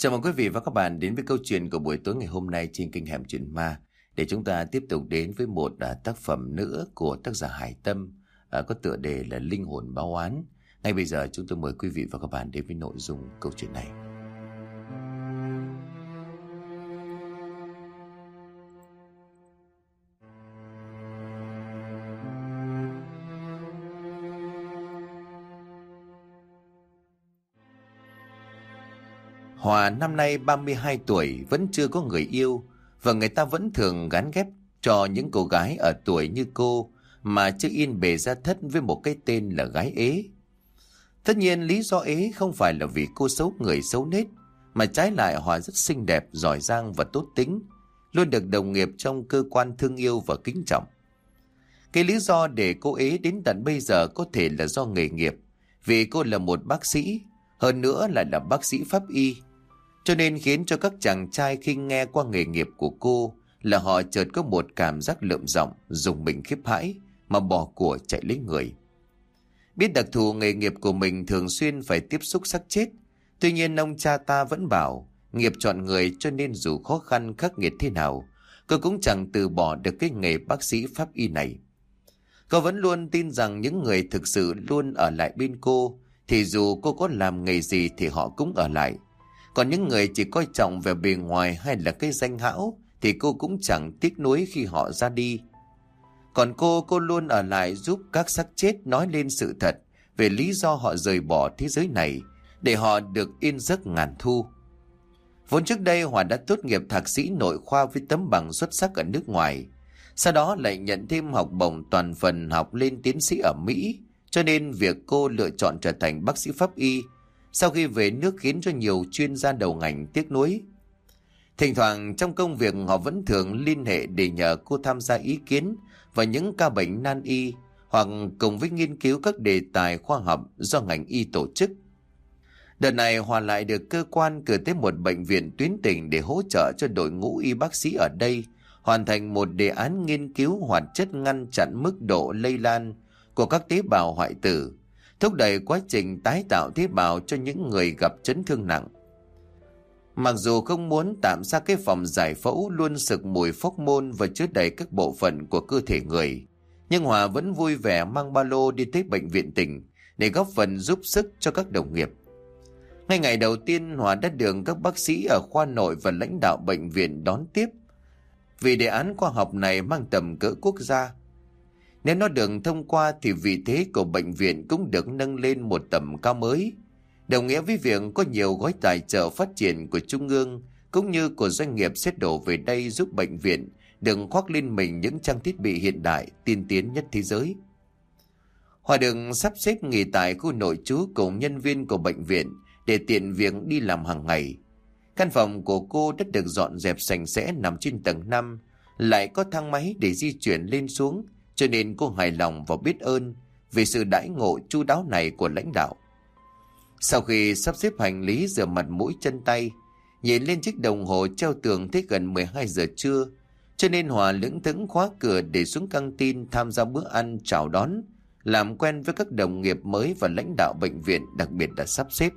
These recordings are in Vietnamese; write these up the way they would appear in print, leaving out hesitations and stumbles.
Chào mừng quý vị và các bạn đến với câu chuyện của buổi tối ngày hôm nay trên kênh Hẻm Chuyện Ma, để chúng ta tiếp tục đến với một tác phẩm nữa của tác giả Hải Tâm, có tựa đề là Linh hồn báo oán. Ngay bây giờ chúng tôi mời quý vị và các bạn đến với nội dung câu chuyện này. Hòa năm nay 32 tuổi, vẫn chưa có người yêu, và người ta vẫn thường gán ghép cho những cô gái ở tuổi như cô mà chưa yên bề ra thất với một cái tên là gái ế. Tất nhiên lý do ế không phải là vì cô xấu người xấu nết, mà trái lại Hòa rất xinh đẹp, giỏi giang và tốt tính, luôn được đồng nghiệp trong cơ quan thương yêu và kính trọng. Cái lý do để cô ế đến tận bây giờ có thể là do nghề nghiệp, vì cô là một bác sĩ, hơn nữa lại là bác sĩ pháp y, cho nên khiến cho các chàng trai khi nghe qua nghề nghiệp của cô là họ chợt có một cảm giác lợm giọng, rùng mình khiếp hãi mà bỏ của chạy lấy người. Biết đặc thù nghề nghiệp của mình thường xuyên phải tiếp xúc xác chết, tuy nhiên ông cha ta vẫn bảo nghiệp chọn người, cho nên dù khó khăn khắc nghiệt thế nào, cô cũng chẳng từ bỏ được cái nghề bác sĩ pháp y này. Cô vẫn luôn tin rằng những người thực sự luôn ở lại bên cô, thì dù cô có làm nghề gì thì họ cũng ở lại. Còn những người chỉ coi trọng về bề ngoài hay là cái danh hão thì cô cũng chẳng tiếc nuối khi họ ra đi. Còn cô luôn ở lại giúp các xác chết nói lên sự thật về lý do họ rời bỏ thế giới này, để họ được yên giấc ngàn thu. Vốn trước đây Hòa đã tốt nghiệp thạc sĩ nội khoa với tấm bằng xuất sắc ở nước ngoài, sau đó lại nhận thêm học bổng toàn phần học lên tiến sĩ ở Mỹ, cho nên việc cô lựa chọn trở thành bác sĩ pháp y sau khi về nước khiến cho nhiều chuyên gia đầu ngành tiếc nuối. Thỉnh thoảng trong công việc họ vẫn thường liên hệ để nhờ cô tham gia ý kiến vào những ca bệnh nan y, hoặc cùng với nghiên cứu các đề tài khoa học do ngành y tổ chức. Đợt này Hòa lại được cơ quan cử tới một bệnh viện tuyến tỉnh để hỗ trợ cho đội ngũ y bác sĩ ở đây hoàn thành một đề án nghiên cứu hoạt chất ngăn chặn mức độ lây lan của các tế bào hoại tử, thúc đẩy quá trình tái tạo tế bào cho những người gặp chấn thương nặng. Mặc dù không muốn tạm xa cái phòng giải phẫu luôn sực mùi phóc môn và chứa đầy các bộ phận của cơ thể người, nhưng Hòa vẫn vui vẻ mang ba lô đi tới bệnh viện tỉnh để góp phần giúp sức cho các đồng nghiệp. Ngay ngày đầu tiên, Hòa đã được các bác sĩ ở khoa nội và lãnh đạo bệnh viện đón tiếp, vì đề án khoa học này mang tầm cỡ quốc gia. Nếu nó được thông qua thì vị thế của bệnh viện cũng được nâng lên một tầm cao mới, đồng nghĩa với việc có nhiều gói tài trợ phát triển của Trung ương cũng như của doanh nghiệp sẽ đổ về đây giúp bệnh viện đừng khoác lên mình những trang thiết bị hiện đại tiên tiến nhất thế giới. Hòa được sắp xếp nghỉ tại khu nội trú cùng nhân viên của bệnh viện để tiện việc đi làm hàng ngày. Căn phòng của cô đã được dọn dẹp sạch sẽ, nằm trên tầng 5, lại có thang máy để di chuyển lên xuống, cho nên cô hài lòng và biết ơn vì sự đãi ngộ chu đáo này của lãnh đạo. Sau khi sắp xếp hành lý, rửa mặt mũi chân tay, nhìn lên chiếc đồng hồ treo tường thấy gần 12 giờ trưa, cho nên Hòa lững thững khóa cửa để xuống căng tin tham gia bữa ăn chào đón, làm quen với các đồng nghiệp mới và lãnh đạo bệnh viện đặc biệt đã sắp xếp.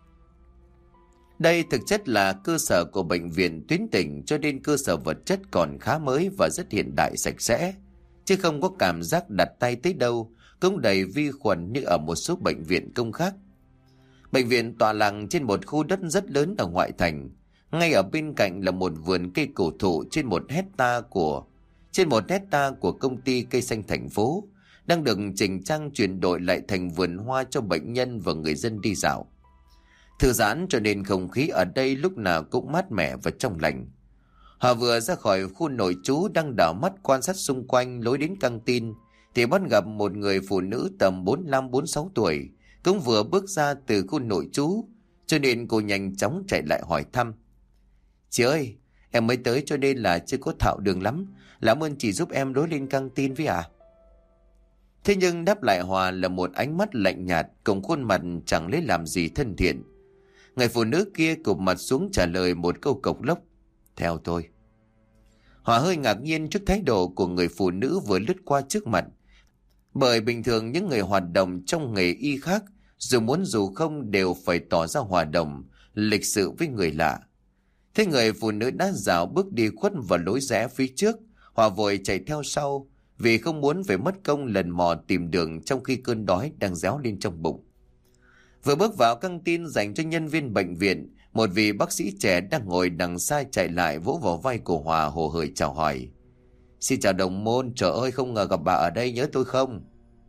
Đây thực chất là cơ sở của bệnh viện tuyến tỉnh, cho nên cơ sở vật chất còn khá mới và rất hiện đại sạch sẽ, chứ không có cảm giác đặt tay tới đâu cũng đầy vi khuẩn như ở một số bệnh viện công khác. Bệnh viện tọa lạc trên một khu đất rất lớn ở ngoại thành, ngay ở bên cạnh là một vườn cây cổ thụ trên một hecta của công ty cây xanh thành phố, đang được chỉnh trang chuyển đổi lại thành vườn hoa cho bệnh nhân và người dân đi dạo. Thư giãn cho nên không khí ở đây lúc nào cũng mát mẻ và trong lành. Họ vừa ra khỏi khu nội trú đang đảo mắt quan sát xung quanh lối đến căng tin thì bắt gặp một người phụ nữ tầm 45-46 tuổi cũng vừa bước ra từ khu nội trú, cho nên cô nhanh chóng chạy lại hỏi thăm. Chị ơi, em mới tới cho nên là chưa có thạo đường lắm, làm ơn chị giúp em lối lên căng tin với ạ. Thế nhưng đáp lại Hòa là một ánh mắt lạnh nhạt cùng khuôn mặt chẳng lấy làm gì thân thiện. Người phụ nữ kia cụp mặt xuống trả lời một câu cộc lốc: theo tôi. Hòa hơi ngạc nhiên trước thái độ của người phụ nữ vừa lướt qua trước mặt, bởi bình thường những người hoạt động trong nghề y khác dù muốn dù không đều phải tỏ ra hòa đồng, lịch sự với người lạ. Thế người phụ nữ đã dạo bước đi khuất vào lối rẽ phía trước. Hòa vội chạy theo sau vì không muốn phải mất công lần mò tìm đường trong khi cơn đói đang réo lên trong bụng. Vừa bước vào căng tin dành cho nhân viên bệnh viện, một vị bác sĩ trẻ đang ngồi đằng xa chạy lại vỗ vào vai của Hòa hồ hởi chào hỏi. Xin chào đồng môn, trời ơi không ngờ gặp bà ở đây, nhớ tôi không?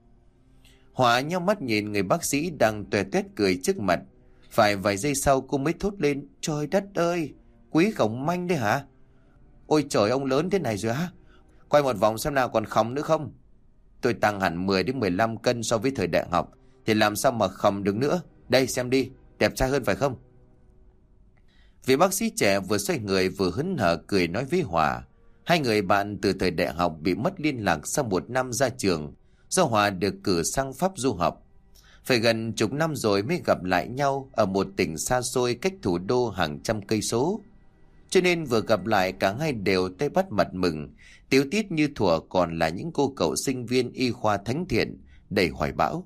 Hòa nhắm mắt nhìn người bác sĩ đang tuè tuét cười trước mặt. Phải vài giây sau cô mới thốt lên, trời đất ơi, Quý Khổng Manh đấy hả? Ôi trời, ông lớn thế này rồi hả? Quay một vòng xem nào còn khòng nữa không? Tôi tăng hẳn 10 đến 15 cân so với thời đại học, thì làm sao mà khòng được nữa? Đây xem đi, đẹp trai hơn phải không? Vị bác sĩ trẻ vừa xoay người vừa hớn hở cười nói với Hòa. Hai người bạn từ thời đại học bị mất liên lạc sau một năm ra trường, do Hòa được cử sang Pháp du học. Phải gần chục năm rồi mới gặp lại nhau ở một tỉnh xa xôi cách thủ đô hàng trăm cây số. Cho nên vừa gặp lại cả hai đều tay bắt mặt mừng, tíu tít như thuở còn là những cô cậu sinh viên y khoa thánh thiện, đầy hoài bão.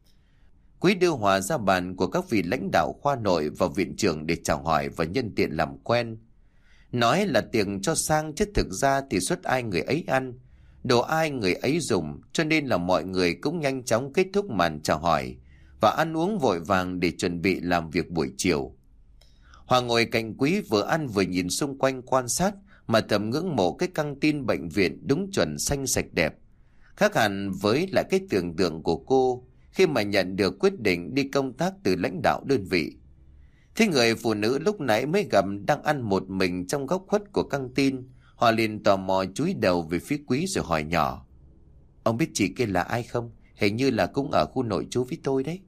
Quý đưa Hòa ra bàn của các vị lãnh đạo khoa nội và viện trưởng để chào hỏi và nhân tiện làm quen. Nói là tiền cho sang chứ thực ra thì suất ai người ấy ăn, đồ ai người ấy dùng, cho nên là mọi người cũng nhanh chóng kết thúc màn chào hỏi và ăn uống vội vàng để chuẩn bị làm việc buổi chiều. Hòa ngồi cạnh Quý vừa ăn vừa nhìn xung quanh quan sát mà thầm ngưỡng mộ cái căng tin bệnh viện đúng chuẩn xanh sạch đẹp. Khác hẳn với lại cái tưởng tượng của cô khi mà nhận được quyết định đi công tác từ lãnh đạo đơn vị. Thế người phụ nữ lúc nãy mới gặp đang ăn một mình trong góc khuất của căng tin, Hòa liền tò mò chúi đầu về phía Quý rồi hỏi nhỏ. Ông biết chị kia là ai không? Hình như là cũng ở khu nội trú với tôi đấy.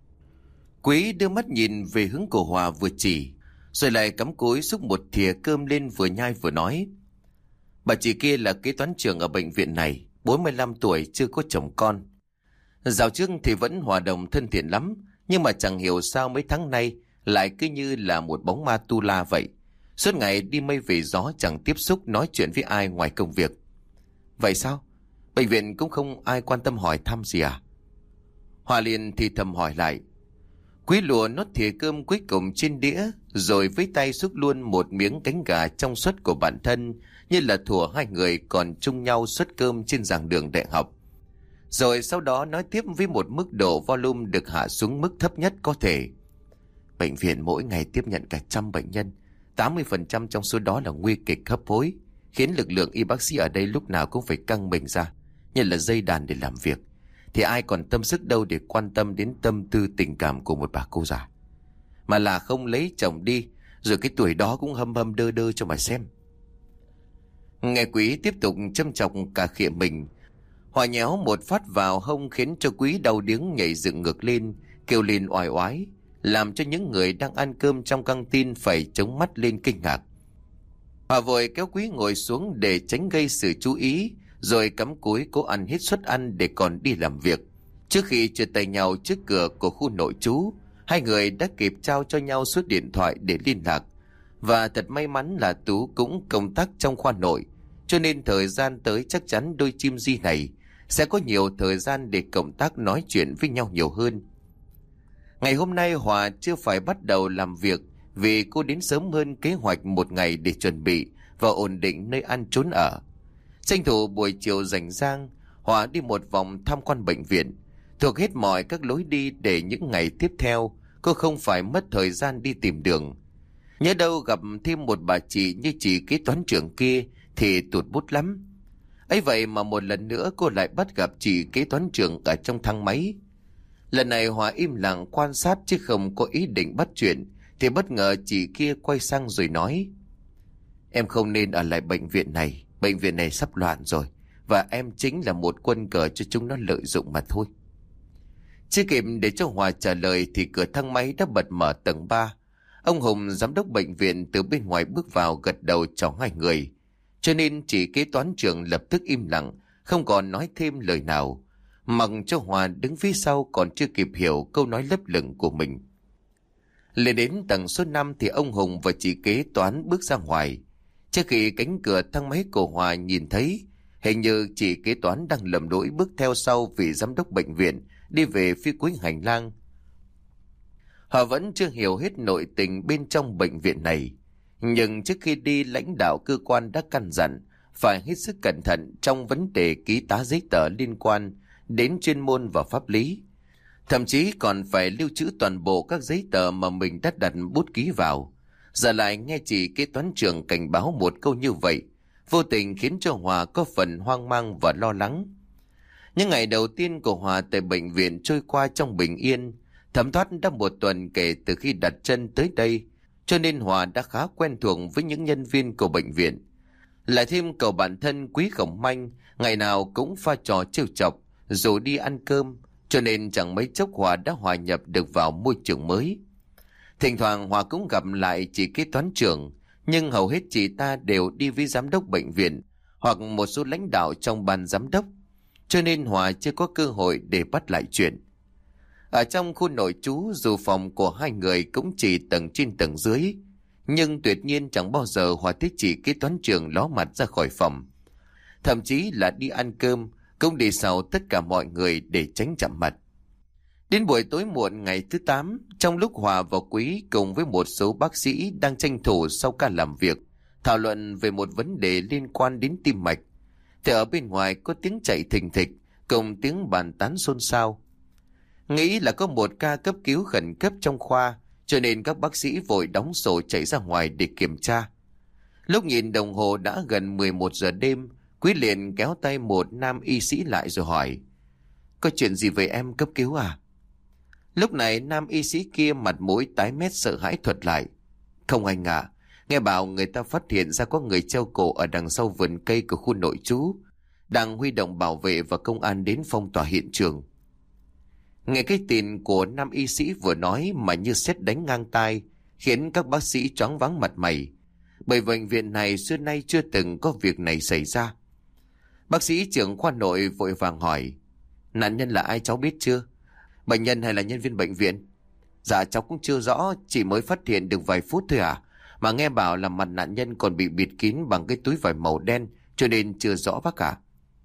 Quý đưa mắt nhìn về hướng của Hòa vừa chỉ, rồi lại cắm cúi xúc một thìa cơm lên vừa nhai vừa nói. Bà chị kia là kế toán trưởng ở bệnh viện này, 45 tuổi chưa có chồng con. Dạo trước thì vẫn hòa đồng thân thiện lắm, nhưng mà chẳng hiểu sao mấy tháng nay lại cứ như là một bóng ma tu la vậy. Suốt ngày đi mây về gió, chẳng tiếp xúc nói chuyện với ai ngoài công việc. Vậy sao? Bệnh viện cũng không ai quan tâm hỏi thăm gì à? Hòa liền thì thầm hỏi lại. Quý lùa nốt thìa cơm cuối cùng trên đĩa, rồi với tay xúc luôn một miếng cánh gà trong suất của bản thân, như là thủa hai người còn chung nhau suất cơm trên giảng đường đại học. Rồi sau đó nói tiếp với một mức độ volume được hạ xuống mức thấp nhất có thể. Bệnh viện mỗi ngày tiếp nhận cả 100 bệnh nhân, 80% trong số đó là nguy kịch hấp hối, khiến lực lượng y bác sĩ ở đây lúc nào cũng phải căng mình ra, như là dây đàn để làm việc. Thì ai còn tâm sức đâu để quan tâm đến tâm tư tình cảm của một bà cô già. Mà là không lấy chồng đi, rồi cái tuổi đó cũng hâm hâm đơ đơ cho mà xem. Nghe Quý tiếp tục châm chọc cả khịa mình, Hòa nhéo một phát vào hông khiến cho Quý đau điếng nhảy dựng ngược lên, kêu lên oai oái, làm cho những người đang ăn cơm trong căng tin phải chống mắt lên kinh ngạc. Hòa vội kéo Quý ngồi xuống để tránh gây sự chú ý, rồi cắm cúi cố ăn hết suất ăn để còn đi làm việc. Trước khi chia tay nhau trước cửa của khu nội trú, hai người đã kịp trao cho nhau số điện thoại để liên lạc. Và thật may mắn là Tú cũng công tác trong khoa nội, cho nên thời gian tới chắc chắn đôi chim di này sẽ có nhiều thời gian để cộng tác nói chuyện với nhau nhiều hơn. Ngày hôm nay Hòa chưa phải bắt đầu làm việc vì cô đến sớm hơn kế hoạch một ngày để chuẩn bị và ổn định nơi ăn trốn ở. Tranh thủ buổi chiều rảnh rang, Hòa đi một vòng tham quan bệnh viện, thuộc hết mọi các lối đi để những ngày tiếp theo cô không phải mất thời gian đi tìm đường. Nhớ đâu gặp thêm một bà chị như chị kế toán trưởng kia thì tụt bút lắm. Ấy vậy mà một lần nữa cô lại bắt gặp chị kế toán trưởng ở trong thang máy. Lần này Hòa im lặng quan sát chứ không có ý định bắt chuyện, thì bất ngờ chị kia quay sang rồi nói. Em không nên ở lại bệnh viện này sắp loạn rồi, và em chính là một quân cờ cho chúng nó lợi dụng mà thôi. Chưa kịp để cho Hòa trả lời thì cửa thang máy đã bật mở tầng 3. Ông Hùng, giám đốc bệnh viện, từ bên ngoài bước vào gật đầu chào hai người. Cho nên chị kế toán trưởng lập tức im lặng, không còn nói thêm lời nào, mặc cho Hòa đứng phía sau còn chưa kịp hiểu câu nói lấp lửng của mình. Lên đến tầng số 5 thì ông Hùng và chị kế toán bước ra ngoài. Trước khi cánh cửa thang máy của Hòa nhìn thấy, hình như chị kế toán đang lầm lỗi bước theo sau vị giám đốc bệnh viện đi về phía cuối hành lang. Họ vẫn chưa hiểu hết nội tình bên trong bệnh viện này. Nhưng trước khi đi, lãnh đạo cơ quan đã căn dặn phải hết sức cẩn thận trong vấn đề ký tá giấy tờ liên quan đến chuyên môn và pháp lý. Thậm chí còn phải lưu trữ toàn bộ các giấy tờ mà mình đã đặt bút ký vào. Giờ lại nghe chị kế toán trưởng cảnh báo một câu như vậy, vô tình khiến cho Hòa có phần hoang mang và lo lắng. Những ngày đầu tiên của Hòa tại bệnh viện trôi qua trong bình yên. Thấm thoát đã một tuần kể từ khi đặt chân tới đây, cho nên Hòa đã khá quen thuộc với những nhân viên của bệnh viện. Lại thêm cậu bạn thân Quý Khổng Manh ngày nào cũng pha trò trêu chọc rồi đi ăn cơm, cho nên chẳng mấy chốc Hòa đã hòa nhập được vào môi trường mới. Thỉnh thoảng Hòa cũng gặp lại chị kế toán trưởng, nhưng hầu hết chị ta đều đi với giám đốc bệnh viện hoặc một số lãnh đạo trong ban giám đốc, cho nên Hòa chưa có cơ hội để bắt lại chuyện. Ở trong khu nội trú, dù phòng của hai người cũng chỉ tầng trên tầng dưới, nhưng tuyệt nhiên chẳng bao giờ Hòa thấy chị kế toán trưởng ló mặt ra khỏi phòng. Thậm chí là đi ăn cơm cũng đi sau tất cả mọi người để tránh chạm mặt. Đến buổi tối muộn ngày thứ 8, trong lúc Hòa và Quý cùng với một số bác sĩ đang tranh thủ sau ca làm việc, thảo luận về một vấn đề liên quan đến tim mạch, thì ở bên ngoài có tiếng chạy thình thịch cùng tiếng bàn tán xôn xao. Nghĩ là có một ca cấp cứu khẩn cấp trong khoa, cho nên các bác sĩ vội đóng sổ chạy ra ngoài để kiểm tra. Lúc nhìn đồng hồ đã gần 11 giờ đêm, Quý liền kéo tay một nam y sĩ lại rồi hỏi: "Có chuyện gì với em cấp cứu à?" Lúc này nam y sĩ kia mặt mũi tái mét sợ hãi thuật lại: "Không anh ạ, nghe bảo người ta phát hiện ra có người treo cổ ở đằng sau vườn cây của khu nội trú, đang huy động bảo vệ và công an đến phong tỏa hiện trường." Nghe cái tin của nam y sĩ vừa nói mà như sét đánh ngang tai, khiến các bác sĩ choáng váng mặt mày, bởi bệnh viện này xưa nay chưa từng có việc này xảy ra. Bác sĩ trưởng khoa nội vội vàng hỏi: "Nạn nhân là ai cháu biết chưa? Bệnh nhân hay là nhân viên bệnh viện?" "Dạ cháu cũng chưa rõ, chỉ mới phát hiện được vài phút thôi à. Mà nghe bảo là mặt nạn nhân còn bị bịt kín bằng cái túi vải màu đen, cho nên chưa rõ bác ạ."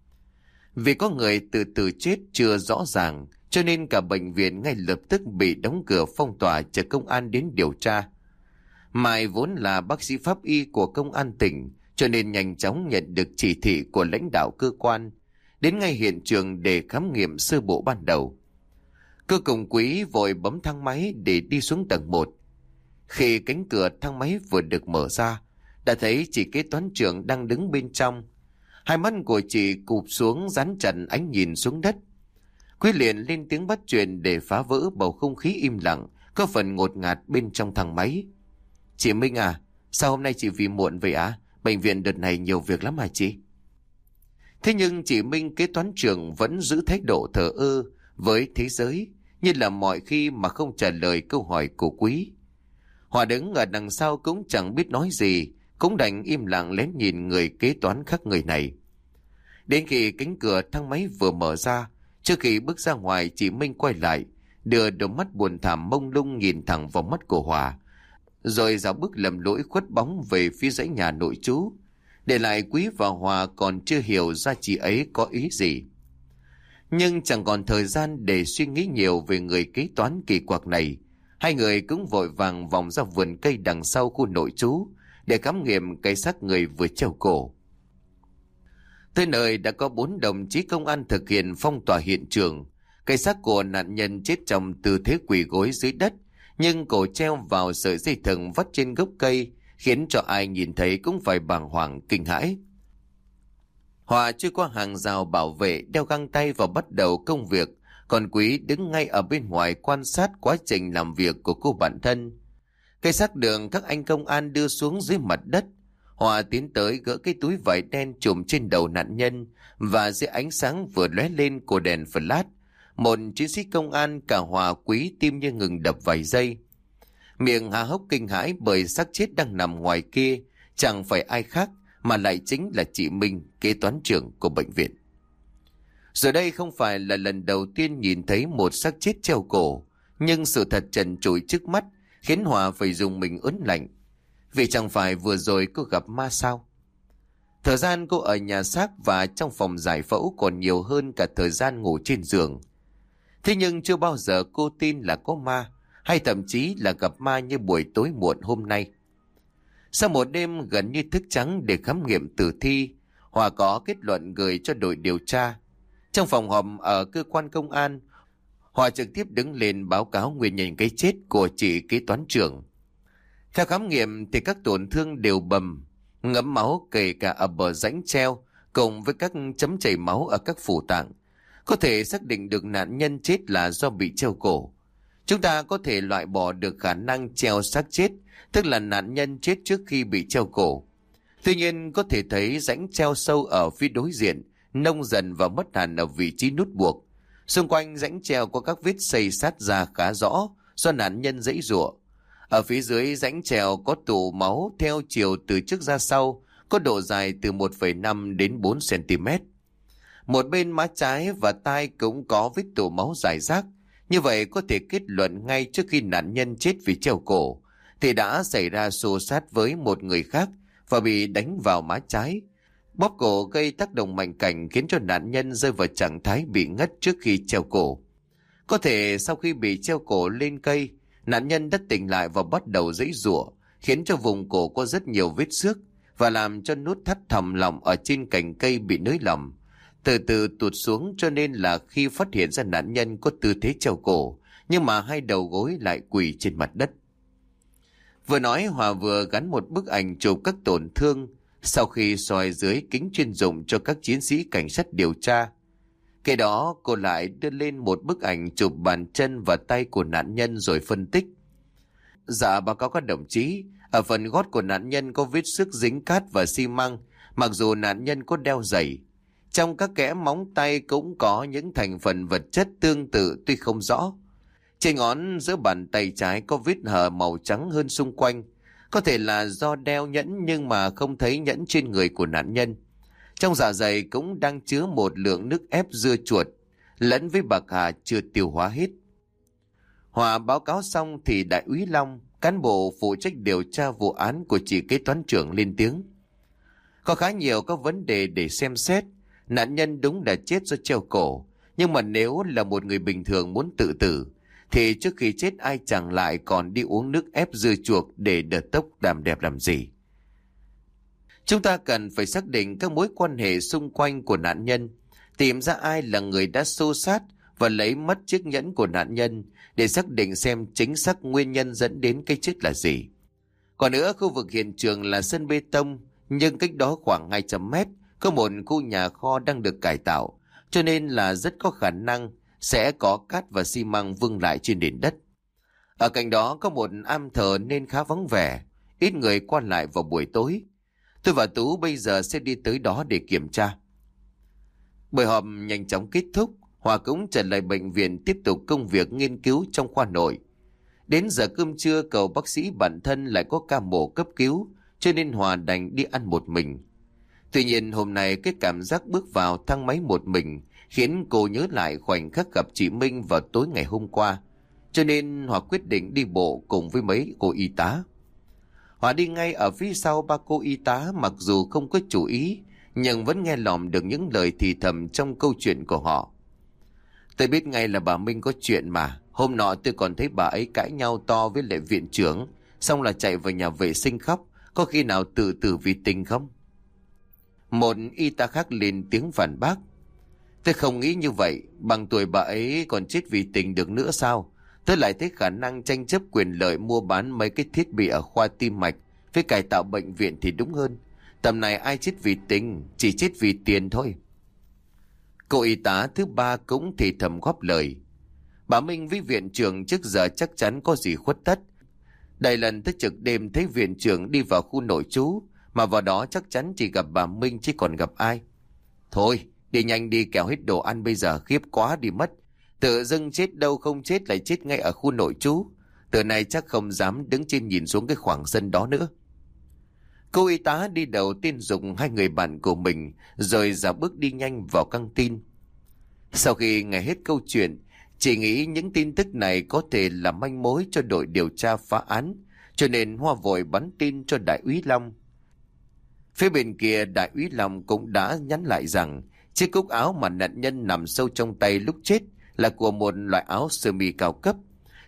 Vì có người từ từ chết chưa rõ ràng, cho nên cả bệnh viện ngay lập tức bị đóng cửa phong tỏa chờ công an đến điều tra. Mai vốn là bác sĩ pháp y của công an tỉnh, cho nên nhanh chóng nhận được chỉ thị của lãnh đạo cơ quan, đến ngay hiện trường để khám nghiệm sơ bộ ban đầu. Cơ cùng Quý vội bấm thang máy để đi xuống tầng 1. Khi cánh cửa thang máy vừa được mở ra, đã thấy chị kế toán trưởng đang đứng bên trong. Hai mắt của chị cụp xuống dán chặt ánh nhìn xuống đất. Quý liền lên tiếng bắt chuyện để phá vỡ bầu không khí im lặng, có phần ngột ngạt bên trong thang máy. "Chị Minh à, sao hôm nay chị vì muộn vậy à? Bệnh viện đợt này nhiều việc lắm hả chị?" Thế nhưng chị Minh kế toán trưởng vẫn giữ thái độ thờ ơ với thế giới, như là mọi khi mà không trả lời câu hỏi của Quý. Hòa đứng ở đằng sau cũng chẳng biết nói gì, cũng đành im lặng lén nhìn người kế toán khác người này. Đến khi cánh cửa thang máy vừa mở ra, trước khi bước ra ngoài, chị Minh quay lại, đưa đôi mắt buồn thảm mông lung nhìn thẳng vào mắt của Hòa, rồi dạo bước lầm lũi khuất bóng về phía dãy nhà nội trú, để lại Quý và Hòa còn chưa hiểu ra chị ấy có ý gì. Nhưng chẳng còn thời gian để suy nghĩ nhiều về người kế toán kỳ quặc này. Hai người cũng vội vàng vòng ra vườn cây đằng sau khu nội trú để khám nghiệm cái xác người vừa treo cổ. Tới nơi đã có 4 đồng chí công an thực hiện phong tỏa hiện trường. Cái xác của nạn nhân chết trong tư thế quỳ gối dưới đất, nhưng cổ treo vào sợi dây thừng vắt trên gốc cây, khiến cho ai nhìn thấy cũng phải bàng hoàng kinh hãi. Hòa chưa qua hàng rào bảo vệ, đeo găng tay và bắt đầu công việc, còn Quý đứng ngay ở bên ngoài quan sát quá trình làm việc của cô bạn thân. Cây xác đường các anh công an đưa xuống dưới mặt đất. Hòa tiến tới gỡ cái túi vải đen trùm trên đầu nạn nhân, và dưới ánh sáng vừa lóe lên của đèn flash, một chiến sĩ công an, cả Hòa Quý tim như ngừng đập vài giây. Miệng há hốc kinh hãi bởi xác chết đang nằm ngoài kia chẳng phải ai khác mà lại chính là chị Minh, kế toán trưởng của bệnh viện. Giờ đây không phải là lần đầu tiên nhìn thấy một xác chết treo cổ, nhưng sự thật trần trụi trước mắt khiến Hòa phải dùng mình ớn lạnh. Vì chẳng phải vừa rồi cô gặp ma sao? Thời gian cô ở nhà xác và trong phòng giải phẫu còn nhiều hơn cả thời gian ngủ trên giường. Thế nhưng chưa bao giờ cô tin là có ma, hay thậm chí là gặp ma như buổi tối muộn hôm nay. Sau một đêm gần như thức trắng để khám nghiệm tử thi, Hòa có kết luận gửi cho đội điều tra. Trong phòng họp ở cơ quan công an, Hòa trực tiếp đứng lên báo cáo nguyên nhân cái chết của chị kế toán trưởng. Theo khám nghiệm thì các tổn thương đều bầm, ngấm máu kể cả ở bờ rãnh treo, cùng với các chấm chảy máu ở các phủ tạng. Có thể xác định được nạn nhân chết là do bị treo cổ. Chúng ta có thể loại bỏ được khả năng treo xác chết, tức là nạn nhân chết trước khi bị treo cổ. Tuy nhiên có thể thấy rãnh treo sâu ở phía đối diện, nông dần và mất hẳn ở vị trí nút buộc. Xung quanh rãnh treo có các vết xây sát ra khá rõ do nạn nhân giãy giụa. Ở phía dưới rãnh treo có tụ máu theo chiều từ trước ra sau, có độ dài từ 1,5 đến 4 cm. Một bên má trái và tai cũng có vết tụ máu rải rác. Như vậy có thể kết luận ngay trước khi nạn nhân chết vì treo cổ thì đã xảy ra xô xát với một người khác và bị đánh vào má trái, bóp cổ gây tác động mạnh cảnh khiến cho nạn nhân rơi vào trạng thái bị ngất trước khi treo cổ. Có thể sau khi bị treo cổ lên cây, nạn nhân đã tỉnh lại và bắt đầu giãy giụa, khiến cho vùng cổ có rất nhiều vết xước và làm cho nút thắt thòng lọng ở trên cành cây bị nới lỏng, từ từ tụt xuống, cho nên là khi phát hiện ra nạn nhân có tư thế treo cổ, nhưng mà hai đầu gối lại quỳ trên mặt đất. Vừa nói Hòa vừa gắn một bức ảnh chụp các tổn thương sau khi soi dưới kính chuyên dụng cho các chiến sĩ cảnh sát điều tra. Kế đó cô lại đưa lên một bức ảnh chụp bàn chân và tay của nạn nhân rồi phân tích. Dạ báo cáo các đồng chí, ở phần gót của nạn nhân có vết xước dính cát và xi măng, mặc dù nạn nhân có đeo giày. Trong các kẽ móng tay cũng có những thành phần vật chất tương tự tuy không rõ. Trên ngón giữa bàn tay trái có vết hở màu trắng hơn xung quanh. Có thể là do đeo nhẫn nhưng mà không thấy nhẫn trên người của nạn nhân. Trong dạ dày cũng đang chứa một lượng nước ép dưa chuột, lẫn với bạc hà chưa tiêu hóa hết. Hòa báo cáo xong thì Đại úy Long, cán bộ phụ trách điều tra vụ án của chị kế toán trưởng lên tiếng. Có khá nhiều các vấn đề để xem xét. Nạn nhân đúng đã chết do treo cổ, nhưng mà nếu là một người bình thường muốn tự tử thì trước khi chết ai chẳng lại còn đi uống nước ép dưa chuột để đợt tốc đàm đẹp làm gì. Chúng ta cần phải xác định các mối quan hệ xung quanh của nạn nhân, tìm ra ai là người đã xô xát và lấy mất chiếc nhẫn của nạn nhân để xác định xem chính xác nguyên nhân dẫn đến cái chết là gì. Còn nữa, khu vực hiện trường là sân bê tông, nhưng cách đó khoảng 200 mét có một khu nhà kho đang được cải tạo, cho nên là rất có khả năng sẽ có cát và xi măng vương lại trên nền đất. Ở cạnh đó có một am thờ nên khá vắng vẻ, ít người qua lại vào buổi tối. Tôi và Tú bây giờ sẽ đi tới đó để kiểm tra. Buổi họp nhanh chóng kết thúc, Hòa cũng trở lại bệnh viện tiếp tục công việc nghiên cứu trong khoa nội. Đến giờ cơm trưa cậu bác sĩ bản thân lại có ca mổ cấp cứu, cho nên Hòa đành đi ăn một mình. Tuy nhiên hôm nay cái cảm giác bước vào thang máy một mình khiến cô nhớ lại khoảnh khắc gặp chị Minh vào tối ngày hôm qua, cho nên Hòa quyết định đi bộ cùng với mấy cô y tá. Hòa đi ngay ở phía sau ba cô y tá, mặc dù không có chú ý nhưng vẫn nghe lỏm được những lời thì thầm trong câu chuyện của họ. Tôi biết ngay là bà Minh có chuyện mà. Hôm nọ tôi còn thấy bà ấy cãi nhau to với lại viện trưởng, xong là chạy vào nhà vệ sinh khóc. Có khi nào tự tử vì tình không? Một y tá khác lên tiếng phản bác. Tôi không nghĩ như vậy. Bằng tuổi bà ấy còn chết vì tình được nữa sao? Tôi lại thấy khả năng tranh chấp quyền lợi mua bán mấy cái thiết bị ở khoa tim mạch với cải tạo bệnh viện thì đúng hơn. Tầm này ai chết vì tình, chỉ chết vì tiền thôi. Cô y tá thứ ba cũng thì thầm góp lời. Bà Minh với viện trưởng trước giờ chắc chắn có gì khuất tất. Đầy lần tới trực đêm thấy viện trưởng đi vào khu nội trú, mà vào đó chắc chắn chỉ gặp bà Minh chứ còn gặp ai. Thôi, đi nhanh đi kẻo hết đồ ăn bây giờ khiếp quá đi mất. Tự dưng chết đâu không chết lại chết ngay ở khu nội trú. Từ này chắc không dám đứng trên nhìn xuống cái khoảng sân đó nữa. Cô y tá đi đầu tiên dùng hai người bạn của mình rồi dạo bước đi nhanh vào căng tin. Sau khi nghe hết câu chuyện, chị nghĩ những tin tức này có thể là manh mối cho đội điều tra phá án, cho nên Hoa vội bắn tin cho Đại úy Long. Phía bên kia Đại úy Long cũng đã nhắn lại rằng chiếc cúc áo mà nạn nhân nằm sâu trong tay lúc chết là của một loại áo sơ mi cao cấp.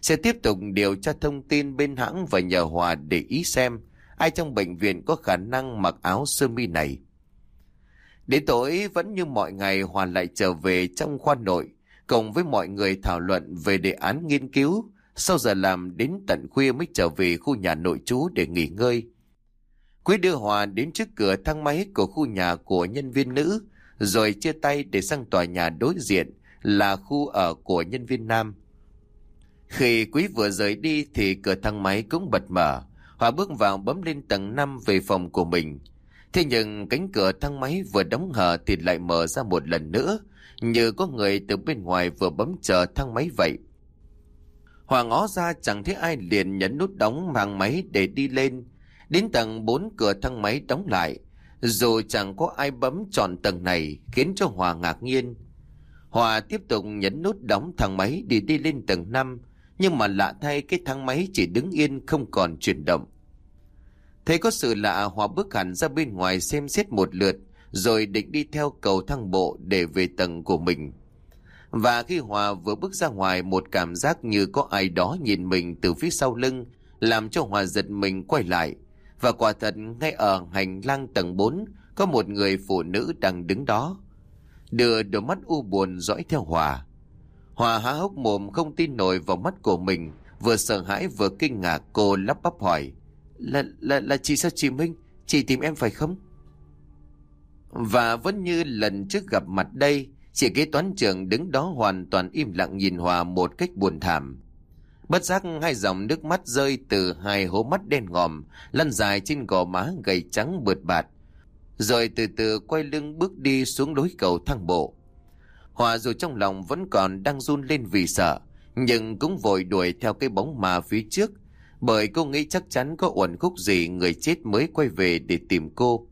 Sẽ tiếp tục điều tra thông tin bên hãng và nhờ Hòa để ý xem ai trong bệnh viện có khả năng mặc áo sơ mi này. Đến tối vẫn như mọi ngày, Hòa lại trở về trong khoa nội, cùng với mọi người thảo luận về đề án nghiên cứu. Sau giờ làm đến tận khuya mới trở về khu nhà nội trú để nghỉ ngơi. Quý đưa Hòa đến trước cửa thang máy của khu nhà của nhân viên nữ, rồi chia tay để sang tòa nhà đối diện là khu ở của nhân viên nam. Khi Quý vừa rời đi thì cửa thang máy cũng bật mở. Hòa bước vào bấm lên tầng 5 về phòng của mình. Thế nhưng cánh cửa thang máy vừa đóng hở thì lại mở ra một lần nữa, như có người từ bên ngoài vừa bấm chờ thang máy vậy. Hòa ngó ra chẳng thấy ai, liền nhấn nút đóng mang máy để đi lên. Đến tầng 4 cửa thang máy đóng lại, dù chẳng có ai bấm chọn tầng này, khiến cho Hòa ngạc nhiên. Hòa tiếp tục nhấn nút đóng thang máy để đi lên tầng 5, nhưng mà lạ thay cái thang máy chỉ đứng yên không còn chuyển động. Thấy có sự lạ, Hòa bước hẳn ra bên ngoài xem xét một lượt, rồi định đi theo cầu thang bộ để về tầng của mình. Và khi Hòa vừa bước ra ngoài, một cảm giác như có ai đó nhìn mình từ phía sau lưng, làm cho Hòa giật mình quay lại. Và quả thật ngay ở hành lang tầng 4 có một người phụ nữ đang đứng đó, đưa đôi mắt u buồn dõi theo Hòa. Hòa há hốc mồm không tin nổi vào mắt của mình, vừa sợ hãi vừa kinh ngạc. Cô lắp bắp hỏi: Là chị sao chị Minh? Chị tìm em phải không? Và vẫn như lần trước gặp mặt đây, chị kế toán trưởng đứng đó hoàn toàn im lặng nhìn Hòa một cách buồn thảm. Bất giác hai dòng nước mắt rơi từ hai hố mắt đen ngòm lăn dài trên gò má gầy trắng bượt bạt, rồi từ từ quay lưng bước đi xuống lối cầu thang bộ. Hòa dù trong lòng vẫn còn đang run lên vì sợ, nhưng cũng vội đuổi theo cái bóng ma phía trước, bởi cô nghĩ chắc chắn có uẩn khúc gì người chết mới quay về để tìm cô.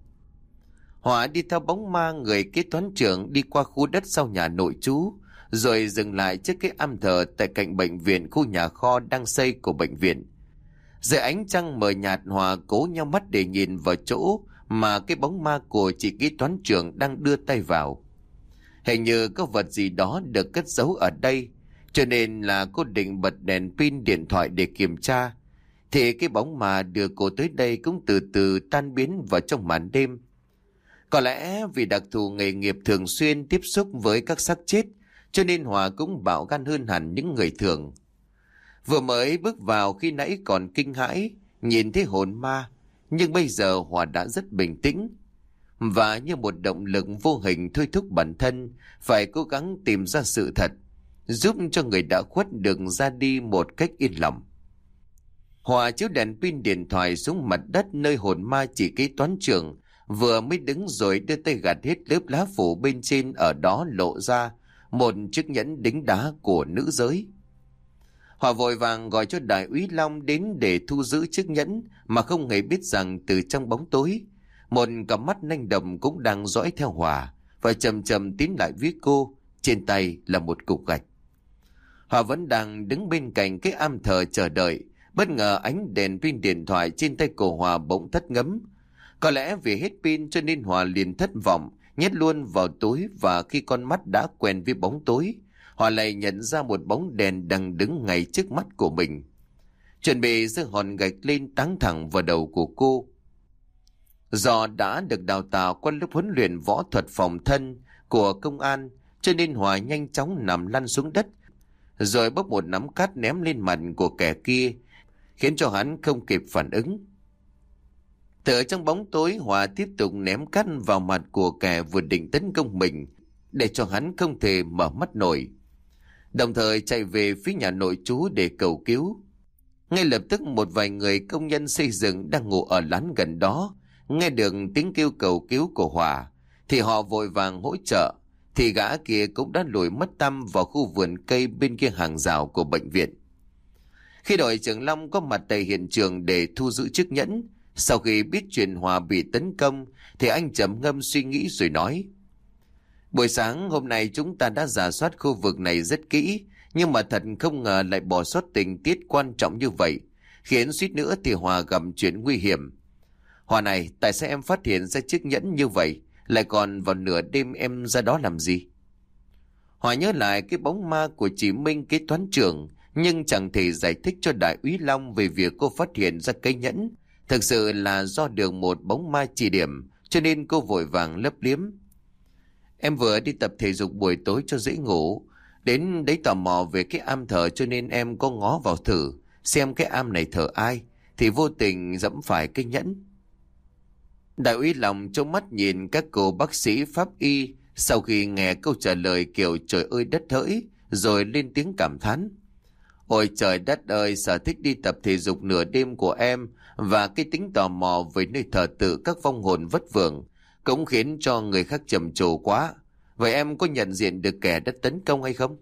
Hòa đi theo bóng ma người kế toán trưởng đi qua khu đất sau nhà nội trú, rồi dừng lại trước cái am thờ tại cạnh bệnh viện, khu nhà kho đang xây của bệnh viện. Dưới ánh trăng mờ nhạt, Hòa cố nheo mắt để nhìn vào chỗ mà cái bóng ma của chị kế toán trưởng đang đưa tay vào. Hình như có vật gì đó được cất giấu ở đây, cho nên là cô định bật đèn pin điện thoại để kiểm tra, thì cái bóng ma đưa cô tới đây cũng từ từ tan biến vào trong màn đêm. Có lẽ vì đặc thù nghề nghiệp thường xuyên tiếp xúc với các xác chết, cho nên Hòa cũng bạo gan hơn hẳn những người thường. Vừa mới bước vào khi nãy còn kinh hãi nhìn thấy hồn ma, nhưng bây giờ Hòa đã rất bình tĩnh, và như một động lực vô hình thôi thúc bản thân phải cố gắng tìm ra sự thật, giúp cho người đã khuất được ra đi một cách yên lòng. Hòa chiếu đèn pin điện thoại xuống mặt đất nơi hồn ma chỉ kế toán trưởng vừa mới đứng, rồi đưa tay gạt hết lớp lá phủ bên trên, ở đó lộ ra một chiếc nhẫn đính đá của nữ giới. Hòa vội vàng gọi cho đại úy Long đến để thu giữ chiếc nhẫn, mà không hề biết rằng từ trong bóng tối, một cặp mắt nanh đầm cũng đang dõi theo Hòa và chầm chầm tiến lại với cô. Trên tay là một cục gạch. Hòa vẫn đang đứng bên cạnh cái am thờ chờ đợi, bất ngờ ánh đèn pin điện thoại trên tay của Hòa bỗng thất ngấm. Có lẽ vì hết pin cho nên Hòa liền thất vọng nhét luôn vào túi, và khi con mắt đã quen với bóng tối, Hòa lại nhận ra một bóng đèn đang đứng ngay trước mắt của mình, chuẩn bị giơ hòn gạch lên táng thẳng vào đầu của cô. Do đã được đào tạo qua lớp huấn luyện võ thuật phòng thân của công an, cho nên Hòa nhanh chóng nằm lăn xuống đất, rồi bốc một nắm cát ném lên mặt của kẻ kia, khiến cho hắn không kịp phản ứng. Từ trong bóng tối, Hòa tiếp tục ném cát vào mặt của kẻ vừa định tấn công mình, để cho hắn không thể mở mắt nổi, đồng thời chạy về phía nhà nội trú để cầu cứu. Ngay lập tức một vài người công nhân xây dựng đang ngủ ở lán gần đó nghe được tiếng kêu cầu cứu của Hòa, thì họ vội vàng hỗ trợ, thì gã kia cũng đã lùi mất tăm vào khu vườn cây bên kia hàng rào của bệnh viện. Khi đội trưởng Long có mặt tại hiện trường để thu giữ chiếc nhẫn, sau khi biết chuyện Hòa bị tấn công, thì anh trầm ngâm suy nghĩ rồi nói: Buổi sáng hôm nay chúng ta đã rà soát khu vực này rất kỹ, nhưng mà thật không ngờ lại bỏ sót tình tiết quan trọng như vậy, khiến suýt nữa thì Hòa gặp chuyện nguy hiểm. Hòa này, tại sao em phát hiện ra chiếc nhẫn như vậy, lại còn vào nửa đêm em ra đó làm gì? Hòa nhớ lại cái bóng ma của chị Minh kế toán trưởng nhưng chẳng thể giải thích cho đại úy Long về việc cô phát hiện ra cây nhẫn thực sự là do được một bóng ma chỉ điểm, cho nên cô vội vàng lấp liếm. Em vừa đi tập thể dục buổi tối cho dễ ngủ, đến đấy tò mò về cái am thờ cho nên em có ngó vào thử xem cái am này thờ ai, thì vô tình dẫm phải cây nhẫn. Đại úy Long trông mắt nhìn các cô bác sĩ pháp y, sau khi nghe câu trả lời kiểu trời ơi đất hỡi, rồi lên tiếng cảm thán. Ôi trời đất ơi, sở thích đi tập thể dục nửa đêm của em và cái tính tò mò về nơi thờ tự các vong hồn vất vưởng cũng khiến cho người khác trầm trồ quá. Vậy em có nhận diện được kẻ đã tấn công hay không?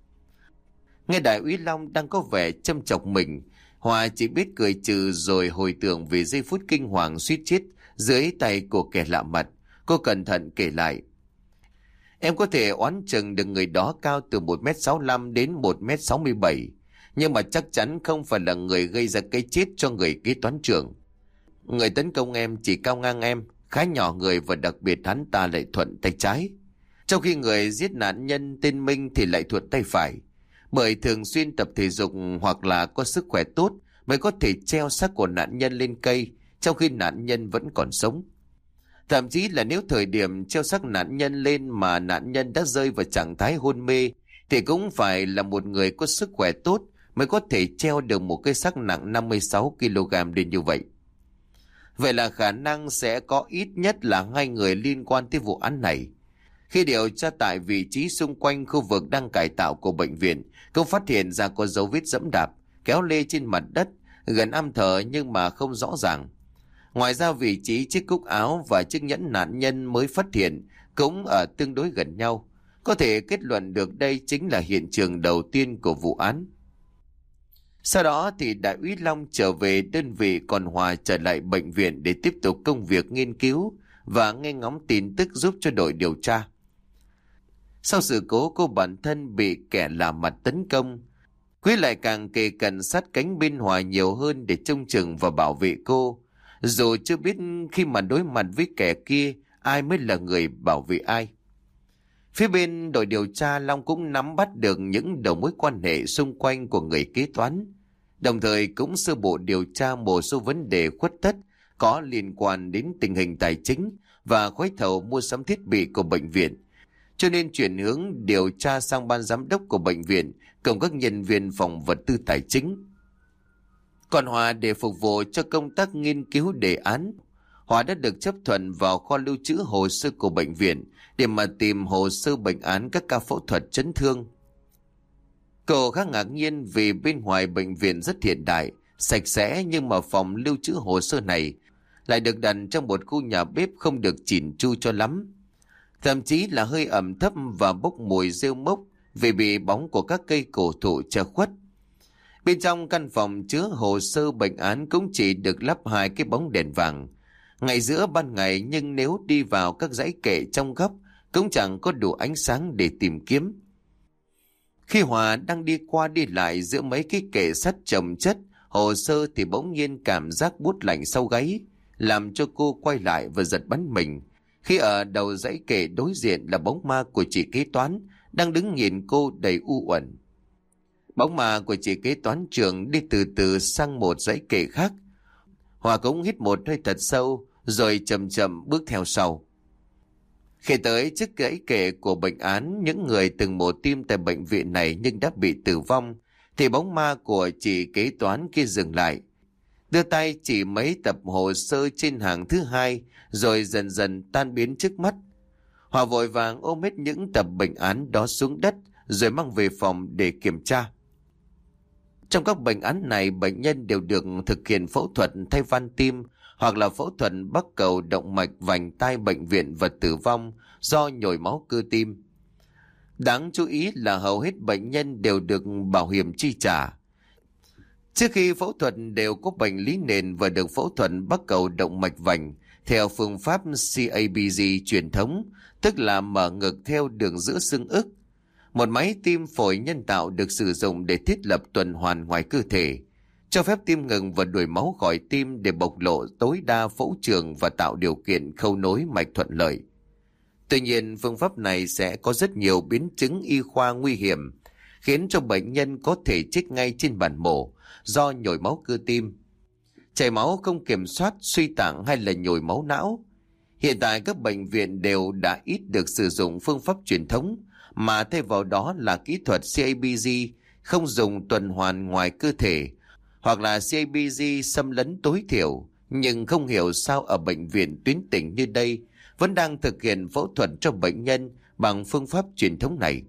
Nghe đại úy Long đang có vẻ châm chọc mình, Hòa chỉ biết cười trừ rồi hồi tưởng về giây phút kinh hoàng suýt chết dưới tay của kẻ lạ mặt. Cô cẩn thận kể lại. Em có thể oán chừng được người đó cao từ 1m65 đến 1m67, nhưng mà chắc chắn không phải là người gây ra cái chết cho người kế toán trưởng. Người tấn công em chỉ cao ngang em, khá nhỏ người, và đặc biệt hắn ta lại thuận tay trái. Trong khi người giết nạn nhân tên Minh thì lại thuận tay phải. Bởi thường xuyên tập thể dục hoặc là có sức khỏe tốt mới có thể treo xác của nạn nhân lên cây trong khi nạn nhân vẫn còn sống. Thậm chí là nếu thời điểm treo xác nạn nhân lên mà nạn nhân đã rơi vào trạng thái hôn mê thì cũng phải là một người có sức khỏe tốt mới có thể treo được một cái xác nặng 56 kg đến như vậy. Vậy là khả năng sẽ có ít nhất là 2 người liên quan tới vụ án này. Khi điều tra tại vị trí xung quanh khu vực đang cải tạo của bệnh viện, cũng phát hiện ra có dấu vết dẫm đạp, kéo lê trên mặt đất, gần am thờ nhưng mà không rõ ràng. Ngoài ra vị trí chiếc cúc áo và chiếc nhẫn nạn nhân mới phát hiện cũng ở tương đối gần nhau. Có thể kết luận được đây chính là hiện trường đầu tiên của vụ án. Sau đó thì đại úy Long trở về đơn vị, còn Hòa trở lại bệnh viện để tiếp tục công việc nghiên cứu và nghe ngóng tin tức giúp cho đội điều tra. Sau sự cố cô bản thân bị kẻ lạ mặt tấn công, Quý lại càng kề cận sát cánh bên Hòa nhiều hơn để trông chừng và bảo vệ cô. Dù chưa biết khi mà đối mặt với kẻ kia ai mới là người bảo vệ ai. Phía bên đội điều tra, Long cũng nắm bắt được những đầu mối quan hệ xung quanh của người kế toán, đồng thời cũng sơ bộ điều tra một số vấn đề khuất tất có liên quan đến tình hình tài chính và gói thầu mua sắm thiết bị của bệnh viện, cho nên chuyển hướng điều tra sang ban giám đốc của bệnh viện cùng các nhân viên phòng vật tư tài chính. Còn Hòa, để phục vụ cho công tác nghiên cứu đề án, Hòa đã được chấp thuận vào kho lưu trữ hồ sơ của bệnh viện để mà tìm hồ sơ bệnh án các ca phẫu thuật chấn thương. Cô khá ngạc nhiên vì bên ngoài bệnh viện rất hiện đại, sạch sẽ, nhưng mà phòng lưu trữ hồ sơ này lại được đặt trong một khu nhà bếp không được chỉn chu cho lắm. Thậm chí là hơi ẩm thấp và bốc mùi rêu mốc vì bị bóng của các cây cổ thụ che khuất. Bên trong căn phòng chứa hồ sơ bệnh án cũng chỉ được lắp 2 cái bóng đèn vàng ngay giữa ban ngày, nhưng nếu đi vào các dãy kệ trong góc cũng chẳng có đủ ánh sáng để tìm kiếm. Khi Hòa đang đi qua đi lại giữa mấy cái kệ sắt chồng chất hồ sơ thì bỗng nhiên cảm giác buốt lạnh sau gáy, làm cho cô quay lại và giật bắn mình khi ở đầu dãy kệ đối diện là bóng ma của chị kế toán đang đứng nhìn cô đầy u uẩn. Bóng ma của chị kế toán trưởng đi từ từ sang một dãy kệ khác. Hòa cũng hít một hơi thật sâu rồi chậm chậm bước theo sau. Khi tới trước dãy kệ của bệnh án những người từng mổ tim tại bệnh viện này nhưng đã bị tử vong, thì bóng ma của chị kế toán kia dừng lại, đưa tay chỉ mấy tập hồ sơ trên hàng thứ 2 rồi dần dần tan biến trước mắt. Hòa vội vàng ôm hết những tập bệnh án đó xuống đất rồi mang về phòng để kiểm tra. Trong các bệnh án này, bệnh nhân đều được thực hiện phẫu thuật thay van tim hoặc là phẫu thuật bắc cầu động mạch vành tai bệnh viện và tử vong do nhồi máu cơ tim. Đáng chú ý là hầu hết bệnh nhân đều được bảo hiểm chi trả. Trước khi phẫu thuật đều có bệnh lý nền và được phẫu thuật bắc cầu động mạch vành theo phương pháp CABG truyền thống, tức là mở ngực theo đường giữa xương ức. Một máy tim phổi nhân tạo được sử dụng để thiết lập tuần hoàn ngoài cơ thể, cho phép tim ngừng và đuổi máu khỏi tim để bộc lộ tối đa phẫu trường và tạo điều kiện khâu nối mạch thuận lợi. Tuy nhiên, phương pháp này sẽ có rất nhiều biến chứng y khoa nguy hiểm khiến cho bệnh nhân có thể chết ngay trên bàn mổ do nhồi máu cơ tim, chảy máu không kiểm soát, suy tạng hay là nhồi máu não. Hiện tại các bệnh viện đều đã ít được sử dụng phương pháp truyền thống mà thay vào đó là kỹ thuật CABG không dùng tuần hoàn ngoài cơ thể, hoặc là CABG xâm lấn tối thiểu. Nhưng không hiểu sao ở bệnh viện tuyến tỉnh như đây vẫn đang thực hiện phẫu thuật cho bệnh nhân bằng phương pháp truyền thống này.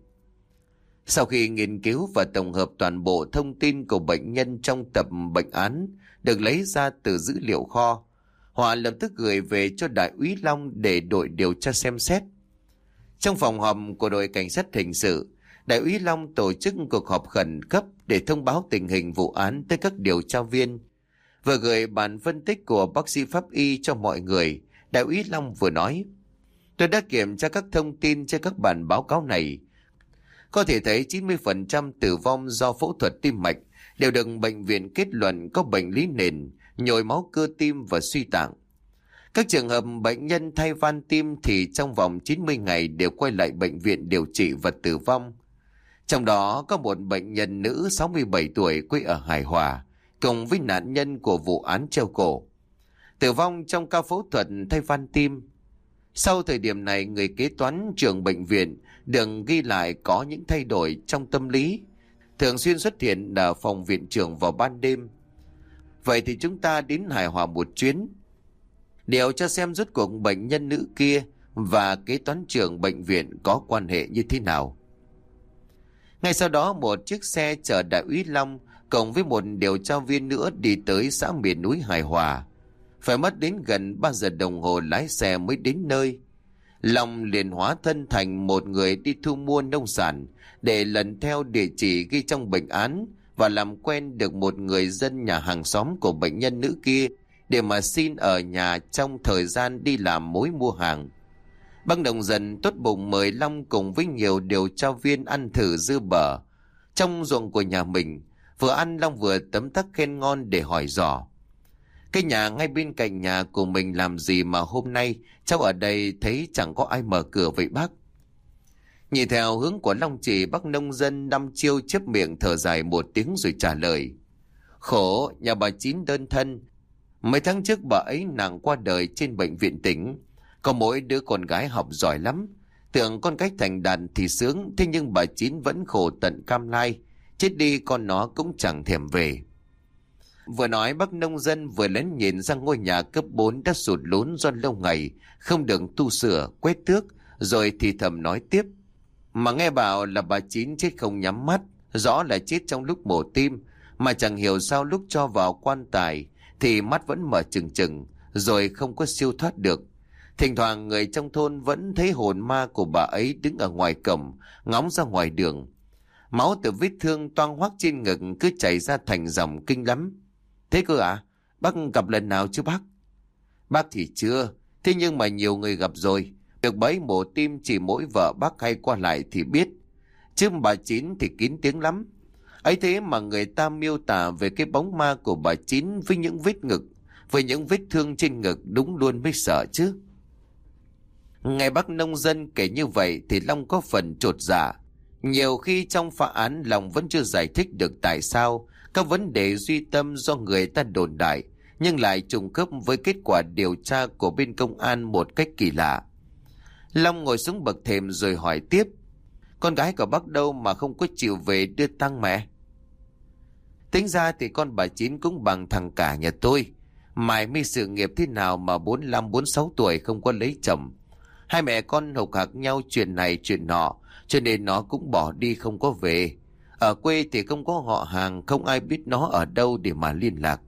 Sau khi nghiên cứu và tổng hợp toàn bộ thông tin của bệnh nhân trong tập bệnh án được lấy ra từ dữ liệu kho, Hòa lập tức gửi về cho Đại úy Long để đội điều tra xem xét. Trong phòng họp của đội cảnh sát hình sự, Đại úy Long tổ chức cuộc họp khẩn cấp để thông báo tình hình vụ án tới các điều tra viên. Vừa gửi bản phân tích của bác sĩ pháp y cho mọi người, Đại úy Long vừa nói: "Tôi đã kiểm tra các thông tin trên các bản báo cáo này. Có thể thấy 90% tử vong do phẫu thuật tim mạch đều được bệnh viện kết luận có bệnh lý nền, nhồi máu cơ tim và suy tạng. Các trường hợp bệnh nhân thay van tim thì trong vòng 90 ngày đều quay lại bệnh viện điều trị và tử vong. Trong đó có một bệnh nhân nữ 67 tuổi quê ở Hải Hòa, cùng với nạn nhân của vụ án treo cổ, tử vong trong ca phẫu thuật thay van tim. Sau thời điểm này, người kế toán trưởng bệnh viện được ghi lại có những thay đổi trong tâm lý, thường xuyên xuất hiện ở phòng viện trưởng vào ban đêm. Vậy thì chúng ta đến Hải Hòa một chuyến, điều tra xem rốt cuộc bệnh nhân nữ kia và kế toán trưởng bệnh viện có quan hệ như thế nào." Ngay sau đó, một chiếc xe chở Đại úy Long cùng với một điều tra viên nữa đi tới xã miền núi Hải Hòa. Phải mất đến gần 3 giờ đồng hồ lái xe mới đến nơi. Long liền hóa thân thành một người đi thu mua nông sản để lần theo địa chỉ ghi trong bệnh án và làm quen được một người dân nhà hàng xóm của bệnh nhân nữ kia để mà xin ở nhà trong thời gian đi làm mối mua hàng. Bác nông dân tốt bụng mời Long cùng với nhiều điều tra viên ăn thử dưa bở trong ruộng của nhà mình. Vừa ăn, Long vừa tấm tắc khen ngon để hỏi dò: "Cái nhà ngay bên cạnh nhà của mình làm gì mà hôm nay cháu ở đây thấy chẳng có ai mở cửa vậy bác?" Nhìn theo hướng của Long chỉ, bác nông dân đăm chiêu chép miệng thở dài một tiếng rồi trả lời: "Khổ, nhà bà Chín đơn thân. Mấy tháng trước bà ấy nàng qua đời trên bệnh viện tỉnh. Có mỗi đứa con gái học giỏi lắm, tưởng con cách thành đạt thì sướng, thế nhưng bà Chín vẫn khổ tận cam lai, chết đi con nó cũng chẳng thèm về." Vừa nói, bác nông dân vừa lén nhìn sang ngôi nhà cấp 4 đã sụt lún do lâu ngày không được tu sửa, quét tước, rồi thì thầm nói tiếp: "Mà nghe bảo là bà Chín chết không nhắm mắt, rõ là chết trong lúc mổ tim, mà chẳng hiểu sao lúc cho vào quan tài thì mắt vẫn mở trừng trừng, rồi không có siêu thoát được. Thỉnh thoảng người trong thôn vẫn thấy hồn ma của bà ấy đứng ở ngoài cổng, ngóng ra ngoài đường. Máu từ vết thương toang hoác trên ngực cứ chảy ra thành dòng kinh lắm." "Thế cơ à? Bác gặp lần nào chứ bác?" "Bác thì chưa, thế nhưng mà nhiều người gặp rồi. Việc bấy mổ tim chỉ mỗi vợ bác hay qua lại thì biết, chứ bà Chín thì kín tiếng lắm. Ấy thế mà người ta miêu tả về cái bóng ma của bà Chín với những vết ngực, với những vết thương trên ngực, đúng luôn mới sợ chứ." Nghe bác nông dân kể như vậy thì Long có phần chột dạ. Nhiều khi trong phá án, Long vẫn chưa giải thích được tại sao các vấn đề duy tâm do người ta đồn đại nhưng lại trùng khớp với kết quả điều tra của bên công an một cách kỳ lạ. Long ngồi xuống bậc thềm rồi hỏi tiếp: "Con gái của bác đâu mà không có chịu về đưa tang mẹ?" "Tính ra thì con bà Chín cũng bằng thằng cả nhà tôi. Mải mê sự nghiệp thế nào mà 45, 46 tuổi không có lấy chồng. Hai mẹ con hộc hạc nhau chuyện này chuyện nọ, cho nên nó cũng bỏ đi không có về. Ở quê thì không có họ hàng, không ai biết nó ở đâu để mà liên lạc."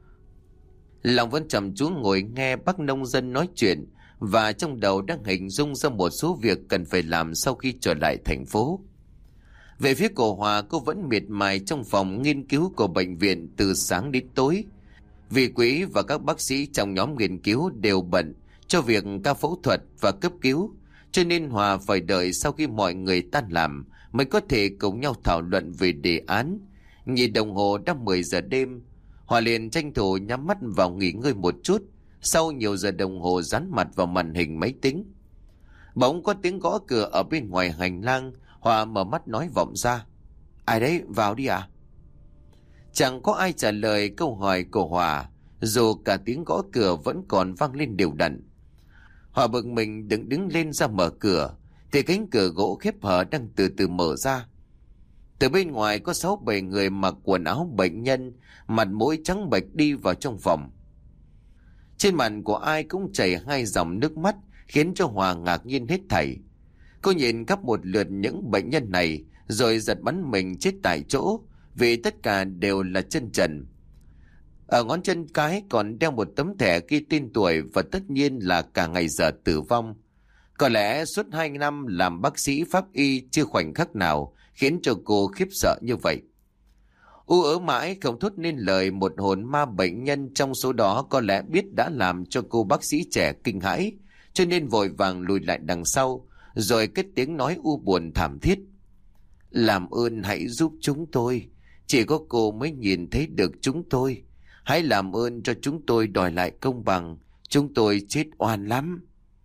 Long vẫn chăm chú ngồi nghe bác nông dân nói chuyện, và trong đầu đang hình dung ra một số việc cần phải làm sau khi trở lại thành phố. Về phía của Hòa, cô vẫn miệt mài trong phòng nghiên cứu của bệnh viện từ sáng đến tối. Vì Quý và các bác sĩ trong nhóm nghiên cứu đều bận cho việc ca phẫu thuật và cấp cứu, cho nên Hòa phải đợi sau khi mọi người tan làm mới có thể cùng nhau thảo luận về đề án. Nhìn đồng hồ đã 10 giờ đêm, Hòa liền tranh thủ nhắm mắt vào nghỉ ngơi một chút. Sau nhiều giờ đồng hồ dán mặt vào màn hình máy tính, bỗng có tiếng gõ cửa ở bên ngoài hành lang. Hòa mở mắt nói vọng ra: Ai đấy, vào đi à? Chẳng có ai trả lời câu hỏi của Hòa, dù cả tiếng gõ cửa vẫn còn vang lên đều đặn. Hòa bực mình đứng lên ra mở cửa, thì cánh cửa gỗ khép hờ đang từ từ mở ra. Từ bên ngoài có 6-7 người mặc quần áo bệnh nhân, mặt mũi trắng bệch đi vào trong phòng. Trên mặt của ai cũng chảy 2 dòng nước mắt, khiến cho Hòa ngạc nhiên hết thảy. Cô nhìn khắp một lượt những bệnh nhân này, rồi giật bắn mình chết tại chỗ, vì tất cả đều là chân trần. Ở ngón chân cái còn đeo một tấm thẻ ghi tên tuổi và tất nhiên là cả ngày giờ tử vong. Có lẽ suốt 2 năm làm bác sĩ pháp y chưa khoảnh khắc nào khiến cho cô khiếp sợ như vậy. U ớ mãi không thốt nên lời, một hồn ma bệnh nhân trong số đó có lẽ biết đã làm cho cô bác sĩ trẻ kinh hãi, cho nên vội vàng lùi lại đằng sau, rồi cất tiếng nói u buồn thảm thiết. Làm ơn hãy giúp chúng tôi, chỉ có cô mới nhìn thấy được chúng tôi. Hãy làm ơn cho chúng tôi đòi lại công bằng, chúng tôi chết oan lắm.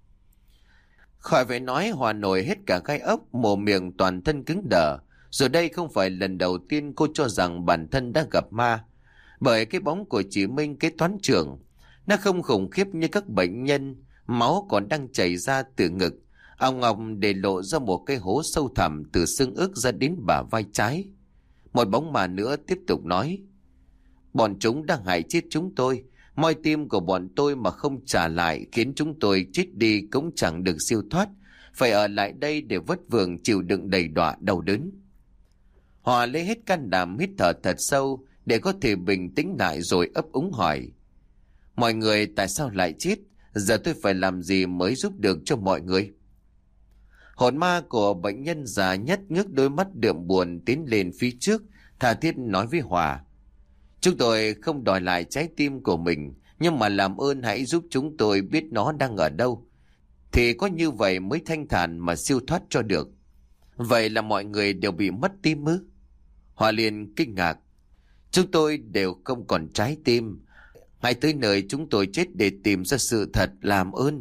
Khỏi phải nói, Hòa nổi hết cả gai ốc, mồm miệng toàn thân cứng đờ. Rồi đây không phải lần đầu tiên cô cho rằng bản thân đã gặp ma. Bởi cái bóng của chị Minh, kế toán trưởng, nó không khủng khiếp như các bệnh nhân, máu còn đang chảy ra từ ngực. Ông Ngọc để lộ ra một cái hố sâu thẳm từ xương ức ra đến bả vai trái. Một bóng ma nữa tiếp tục nói. Bọn chúng đang hại chết chúng tôi. Moi tim của bọn tôi mà không trả lại, khiến chúng tôi chết đi cũng chẳng được siêu thoát, phải ở lại đây để vất vưởng chịu đựng đầy đọa đau đớn. Hòa lấy hết can đảm hít thở thật sâu để có thể bình tĩnh lại, rồi ấp úng hỏi. Mọi người tại sao lại chết? Giờ tôi phải làm gì mới giúp được cho mọi người? Hồn ma của bệnh nhân già nhất ngước đôi mắt đượm buồn tiến lên phía trước, tha thiết nói với Hòa. Chúng tôi không đòi lại trái tim của mình, nhưng mà làm ơn hãy giúp chúng tôi biết nó đang ở đâu. Thì có như vậy mới thanh thản mà siêu thoát cho được. Vậy là mọi người đều bị mất tim ư? Hòa liền kinh ngạc. Chúng tôi đều không còn trái tim. Hãy tới nơi chúng tôi chết để tìm ra sự thật, làm ơn.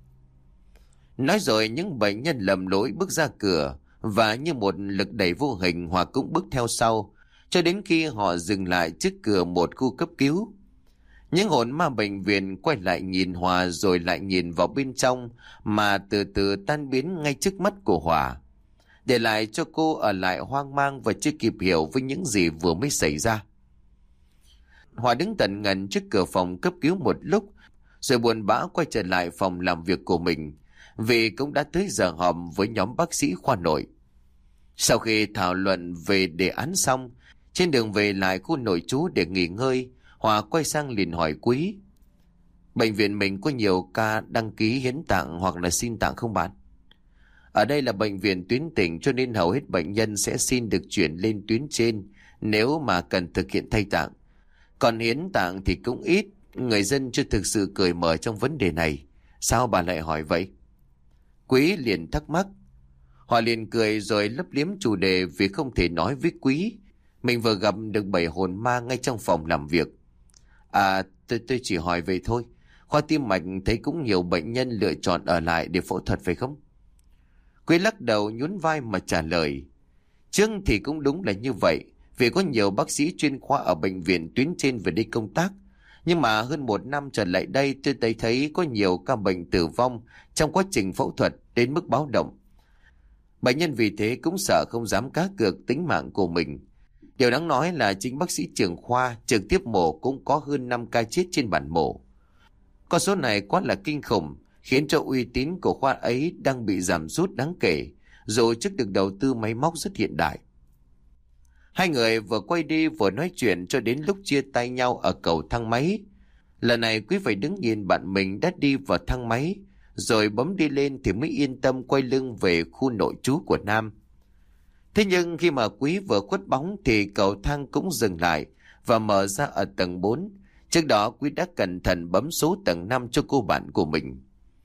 Nói rồi những bệnh nhân lầm lỗi bước ra cửa, và như một lực đẩy vô hình, Hòa cũng bước theo sau, cho đến khi họ dừng lại trước cửa một khu cấp cứu. Những hồn ma bệnh viện quay lại nhìn Hòa, rồi lại nhìn vào bên trong, mà từ từ tan biến ngay trước mắt của Hòa, để lại cho cô ở lại hoang mang và chưa kịp hiểu với những gì vừa mới xảy ra. Hòa đứng tận ngần trước cửa phòng cấp cứu một lúc, rồi buồn bã quay trở lại phòng làm việc của mình, vì cũng đã tới giờ họp với nhóm bác sĩ khoa nội. Sau khi thảo luận về đề án xong, trên đường về lại khu nội trú để nghỉ ngơi, Hòa quay sang liền hỏi Quý. Bệnh viện mình có nhiều ca đăng ký hiến tạng hoặc là xin tạng không bạn? Ở đây là bệnh viện tuyến tỉnh, cho nên hầu hết bệnh nhân sẽ xin được chuyển lên tuyến trên nếu mà cần thực hiện thay tạng. Còn hiến tạng thì cũng ít, người dân chưa thực sự cởi mở trong vấn đề này. Sao bà lại hỏi vậy? Quý liền thắc mắc. Hòa liền cười rồi lấp liếm chủ đề, vì không thể nói với Quý mình vừa gặp được 7 hồn ma ngay trong phòng làm việc. À, tôi chỉ hỏi vậy thôi. Khoa tim mạch thấy cũng nhiều bệnh nhân lựa chọn ở lại để phẫu thuật phải không? Quý lắc đầu nhún vai mà trả lời. Trước thì cũng đúng là như vậy, vì có nhiều bác sĩ chuyên khoa ở bệnh viện tuyến trên về đây công tác. Nhưng mà hơn 1 năm trở lại đây, tôi thấy có nhiều ca bệnh tử vong trong quá trình phẫu thuật đến mức báo động. Bệnh nhân vì thế cũng sợ không dám cá cược tính mạng của mình. Điều đáng nói là chính bác sĩ trưởng khoa trực tiếp mổ cũng có hơn 5 ca chết trên bản mổ. Con số này quá là kinh khủng, khiến cho uy tín của khoa ấy đang bị giảm sút đáng kể, dù trước được đầu tư máy móc rất hiện đại. Hai người vừa quay đi vừa nói chuyện cho đến lúc chia tay nhau ở cầu thang máy. Lần này Quý phải đứng nhìn bạn mình đã đi vào thang máy, rồi bấm đi lên thì mới yên tâm quay lưng về khu nội trú của Nam. Thế nhưng khi mà Quý vừa khuất bóng thì cầu thang cũng dừng lại và mở ra ở tầng 4. Trước đó Quý đã cẩn thận bấm số tầng 5 cho cô bạn của mình.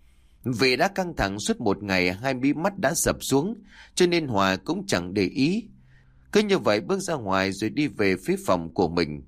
Vì đã căng thẳng suốt một ngày, hai mí mắt đã sập xuống, cho nên Hòa cũng chẳng để ý. Cứ như vậy bước ra ngoài rồi đi về phía phòng của mình.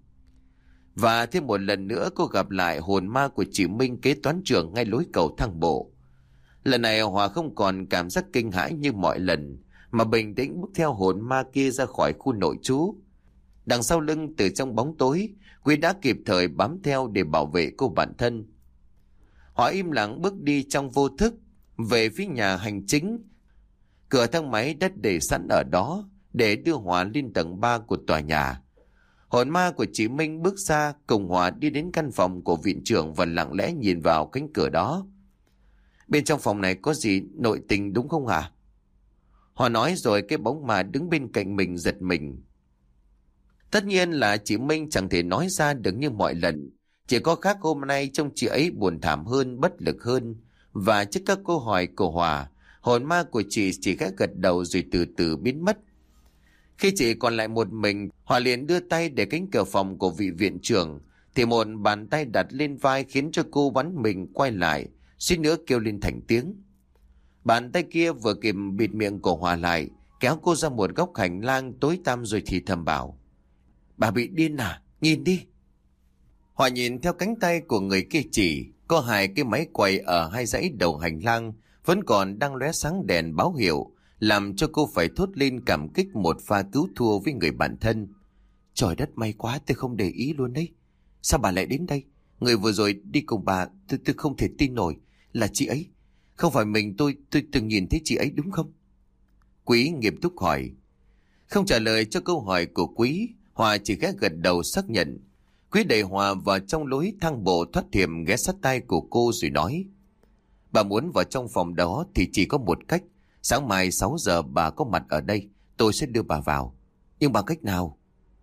Và thêm một lần nữa cô gặp lại hồn ma của chị Minh, kế toán trưởng, ngay lối cầu thang bộ. Lần này Hòa không còn cảm giác kinh hãi như mọi lần, mà bình tĩnh bước theo hồn ma kia ra khỏi khu nội trú. Đằng sau lưng từ trong bóng tối, Quý đã kịp thời bám theo để bảo vệ cô bạn thân. Họ im lặng bước đi trong vô thức về phía nhà hành chính. Cửa thang máy đã để sẵn ở đó để đưa Hòa lên tầng 3 của tòa nhà. Hồn ma của chị Minh bước ra cùng Hòa đi đến căn phòng của viện trưởng và lặng lẽ nhìn vào cánh cửa đó. Bên trong phòng này có gì nội tình đúng không hả? Hòa nói rồi cái bóng ma đứng bên cạnh mình giật mình. Tất nhiên là chị Minh chẳng thể nói ra được như mọi lần. Chỉ có khác hôm nay trông chị ấy buồn thảm hơn, bất lực hơn. Và trước các câu hỏi của Hòa, hồn ma của chị chỉ khẽ gật đầu rồi từ từ biến mất. Khi chị còn lại một mình, Hòa liền đưa tay để cánh cửa phòng của vị viện trưởng, thì một bàn tay đặt lên vai khiến cho cô bắn mình quay lại, suýt nữa kêu lên thành tiếng. Bàn tay kia vừa kịp bịt miệng của Hòa lại, kéo cô ra một góc hành lang tối tăm rồi thì thầm bảo: "Bà bị điên à? Nhìn đi." Hòa nhìn theo cánh tay của người kia chỉ, có hai cái máy quay ở hai dãy đầu hành lang vẫn còn đang lóe sáng đèn báo hiệu, làm cho cô phải thốt lên cảm kích một pha cứu thua với người bạn thân. Trời đất, may quá tôi không để ý luôn đấy. Sao bà lại đến đây? Người vừa rồi đi cùng bà, tôi không thể tin nổi là chị ấy. Không phải mình tôi từng nhìn thấy chị ấy đúng không? Quý nghiêm túc hỏi. Không trả lời cho câu hỏi của Quý, Hòa chỉ khẽ gật đầu xác nhận. Quý đẩy Hòa vào trong lối thang bộ thoát hiểm, ghé sát tai của cô rồi nói: "Bà muốn vào trong phòng đó thì chỉ có một cách. Sáng mai 6 giờ bà có mặt ở đây, tôi sẽ đưa bà vào. Nhưng bằng cách nào?"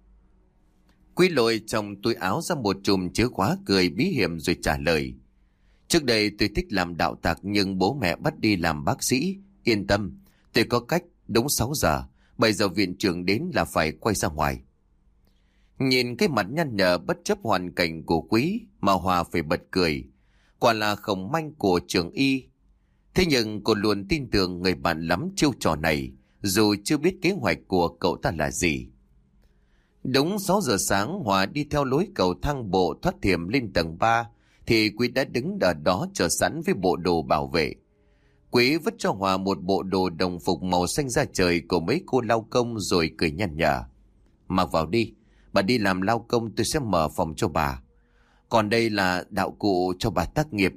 Quý lôi trong túi áo ra một chùm chìa khóa cười bí hiểm rồi trả lời: "Trước đây tôi thích làm đạo tặc nhưng bố mẹ bắt đi làm bác sĩ. Yên tâm, tôi có cách. Đúng 6 giờ, bây giờ viện trưởng đến là phải quay ra ngoài." Nhìn cái mặt nhăn nhở bất chấp hoàn cảnh của Quý mà Hòa phải bật cười. Quả là khổng manh của trường y. Thế nhưng cô luôn tin tưởng người bạn lắm chiêu trò này, dù chưa biết kế hoạch của cậu ta là gì. Đúng 6 giờ sáng, Hòa đi theo lối cầu thang bộ thoát hiểm lên tầng 3, thì Quý đã đứng ở đó chờ sẵn với bộ đồ bảo vệ. Quý vứt cho Hòa một bộ đồ đồng phục màu xanh da trời của mấy cô lao công rồi cười nhăn nhở: "Mặc vào đi, bà đi làm lao công tôi sẽ mở phòng cho bà. Còn đây là đạo cụ cho bà tác nghiệp."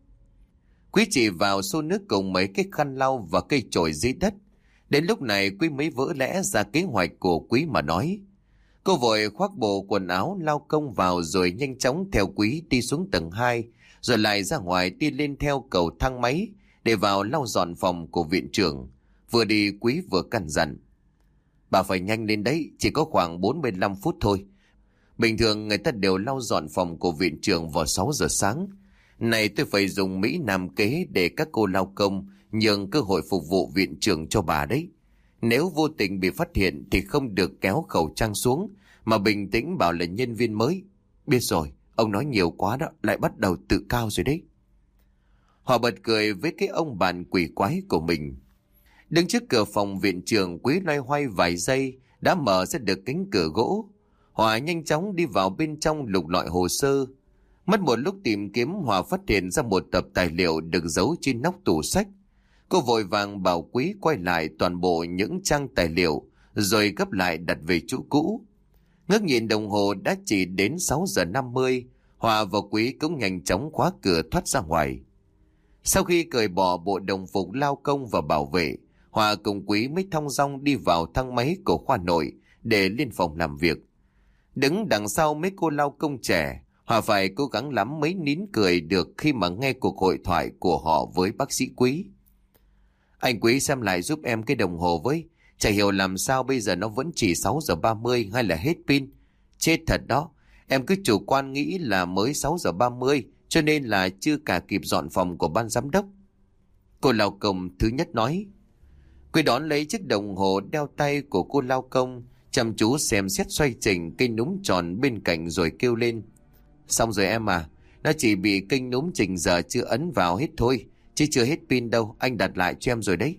Quý chỉ vào xô nước cùng mấy cái khăn lau và cây chổi dưới đất. Đến lúc này Quý mới vỡ lẽ ra kế hoạch của Quý mà nói. Cô vội khoác bộ quần áo lao công vào rồi nhanh chóng theo Quý đi xuống tầng 2, rồi lại ra ngoài đi lên theo cầu thang máy để vào lau dọn phòng của viện trưởng. Vừa đi Quý vừa căn dặn: "Bà phải nhanh lên đấy, chỉ có khoảng 45 phút thôi. Bình thường người ta đều lau dọn phòng của viện trưởng vào 6 giờ sáng. Này tôi phải dùng Mỹ Nam kế để các cô lao công nhường cơ hội phục vụ viện trưởng cho bà đấy. Nếu vô tình bị phát hiện thì không được kéo khẩu trang xuống, mà bình tĩnh bảo là nhân viên mới. Biết rồi, ông nói nhiều quá đó, lại bắt đầu tự cao rồi đấy." Họ bật cười với cái ông bạn quỷ quái của mình. Đứng trước cửa phòng viện trưởng, Quý loay hoay vài giây đã mở ra được cánh cửa gỗ. Hòa nhanh chóng đi vào bên trong lục lọi hồ sơ. Mất một lúc tìm kiếm, Hòa phát hiện ra một tập tài liệu được giấu trên nóc tủ sách. Cô vội vàng bảo Quý quay lại toàn bộ những trang tài liệu rồi gấp lại đặt về chỗ cũ. Ngước nhìn đồng hồ đã chỉ đến 6 giờ 50. Hòa và Quý cũng nhanh chóng khóa cửa thoát ra ngoài. Sau khi cởi bỏ bộ đồng phục lao công và bảo vệ, Hòa cùng Quý mới thong dong đi vào thang máy của khoa nội để lên phòng làm việc. Đứng đằng sau mấy cô lao công trẻ, Hòa phải cố gắng lắm mới nín cười được khi mà nghe cuộc hội thoại của họ với bác sĩ Quý. "Anh Quý xem lại giúp em cái đồng hồ với. Chả hiểu làm sao bây giờ nó vẫn chỉ 6 giờ 30 hay là hết pin. Chết thật đó, em cứ chủ quan nghĩ là mới 6 giờ 30 cho nên là chưa cả kịp dọn phòng của ban giám đốc." Cô lao công thứ nhất nói. Quý đón lấy chiếc đồng hồ đeo tay của cô lao công, chăm chú xem xét xoay chỉnh cây núm tròn bên cạnh rồi kêu lên: "Xong rồi em à, nó chỉ bị kênh núm chỉnh giờ chưa ấn vào hết thôi, chứ chưa hết pin đâu, anh đặt lại cho em rồi đấy."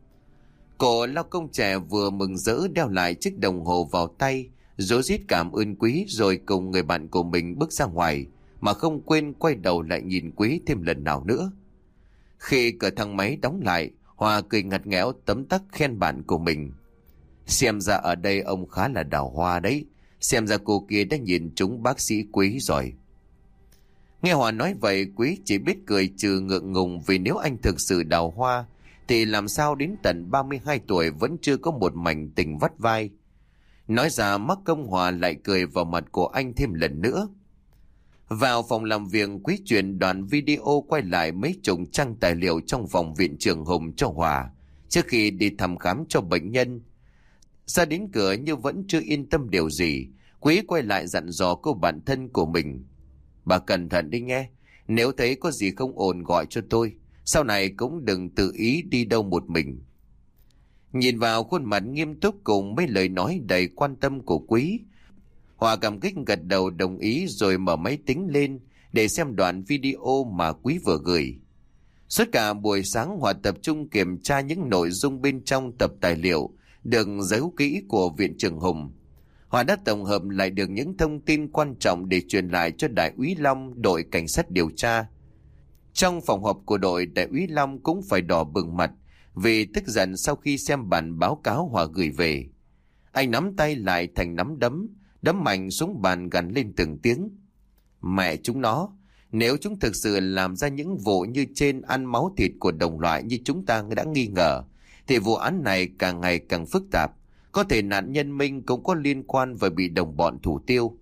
Cô lao công trẻ vừa mừng rỡ đeo lại chiếc đồng hồ vào tay, rối rít cảm ơn Quý rồi cùng người bạn của mình bước ra ngoài, mà không quên quay đầu lại nhìn Quý thêm lần nào nữa. Khi cửa thang máy đóng lại, Hòa cười ngặt nghẽo tấm tắc khen bạn của mình. Xem ra ở đây ông khá là đào hoa đấy. Xem ra cô kia đã nhìn trúng bác sĩ Quý rồi. Nghe Hòa nói vậy, Quý chỉ biết cười trừ ngượng ngùng, vì nếu anh thực sự đào hoa thì làm sao đến tận 32 tuổi vẫn chưa có một mảnh tình vắt vai. Nói ra mắc công Hòa lại cười vào mặt của anh thêm lần nữa. Vào phòng làm việc, Quý chuyển đoạn video quay lại mấy chục trang tài liệu trong phòng viện trưởng Hùng cho Hòa trước khi đi thăm khám cho bệnh nhân. Ra đến cửa nhưng vẫn chưa yên tâm điều gì, Quý quay lại dặn dò cô bạn thân của mình. Bà cẩn thận đi nghe, nếu thấy có gì không ổn gọi cho tôi, sau này cũng đừng tự ý đi đâu một mình. Nhìn vào khuôn mặt nghiêm túc cùng mấy lời nói đầy quan tâm của Quý, Hòa cảm kích gật đầu đồng ý rồi mở máy tính lên để xem đoạn video mà Quý vừa gửi. Suốt cả buổi sáng Hòa tập trung kiểm tra những nội dung bên trong tập tài liệu được giấu kỹ của viện trưởng Hùng. Hòa đã tổng hợp lại được những thông tin quan trọng để truyền lại cho Đại úy Long, đội cảnh sát điều tra. Trong phòng họp của đội, Đại úy Long cũng phải đỏ bừng mặt vì tức giận sau khi xem bản báo cáo Hòa gửi về. Anh nắm tay lại thành nắm đấm, đấm mạnh xuống bàn gằn lên từng tiếng. Mẹ chúng nó, nếu chúng thực sự làm ra những vụ như trên ăn máu thịt của đồng loại như chúng ta đã nghi ngờ, thì vụ án này càng ngày càng phức tạp. Có thể nạn nhân Minh cũng có liên quan và bị đồng bọn thủ tiêu.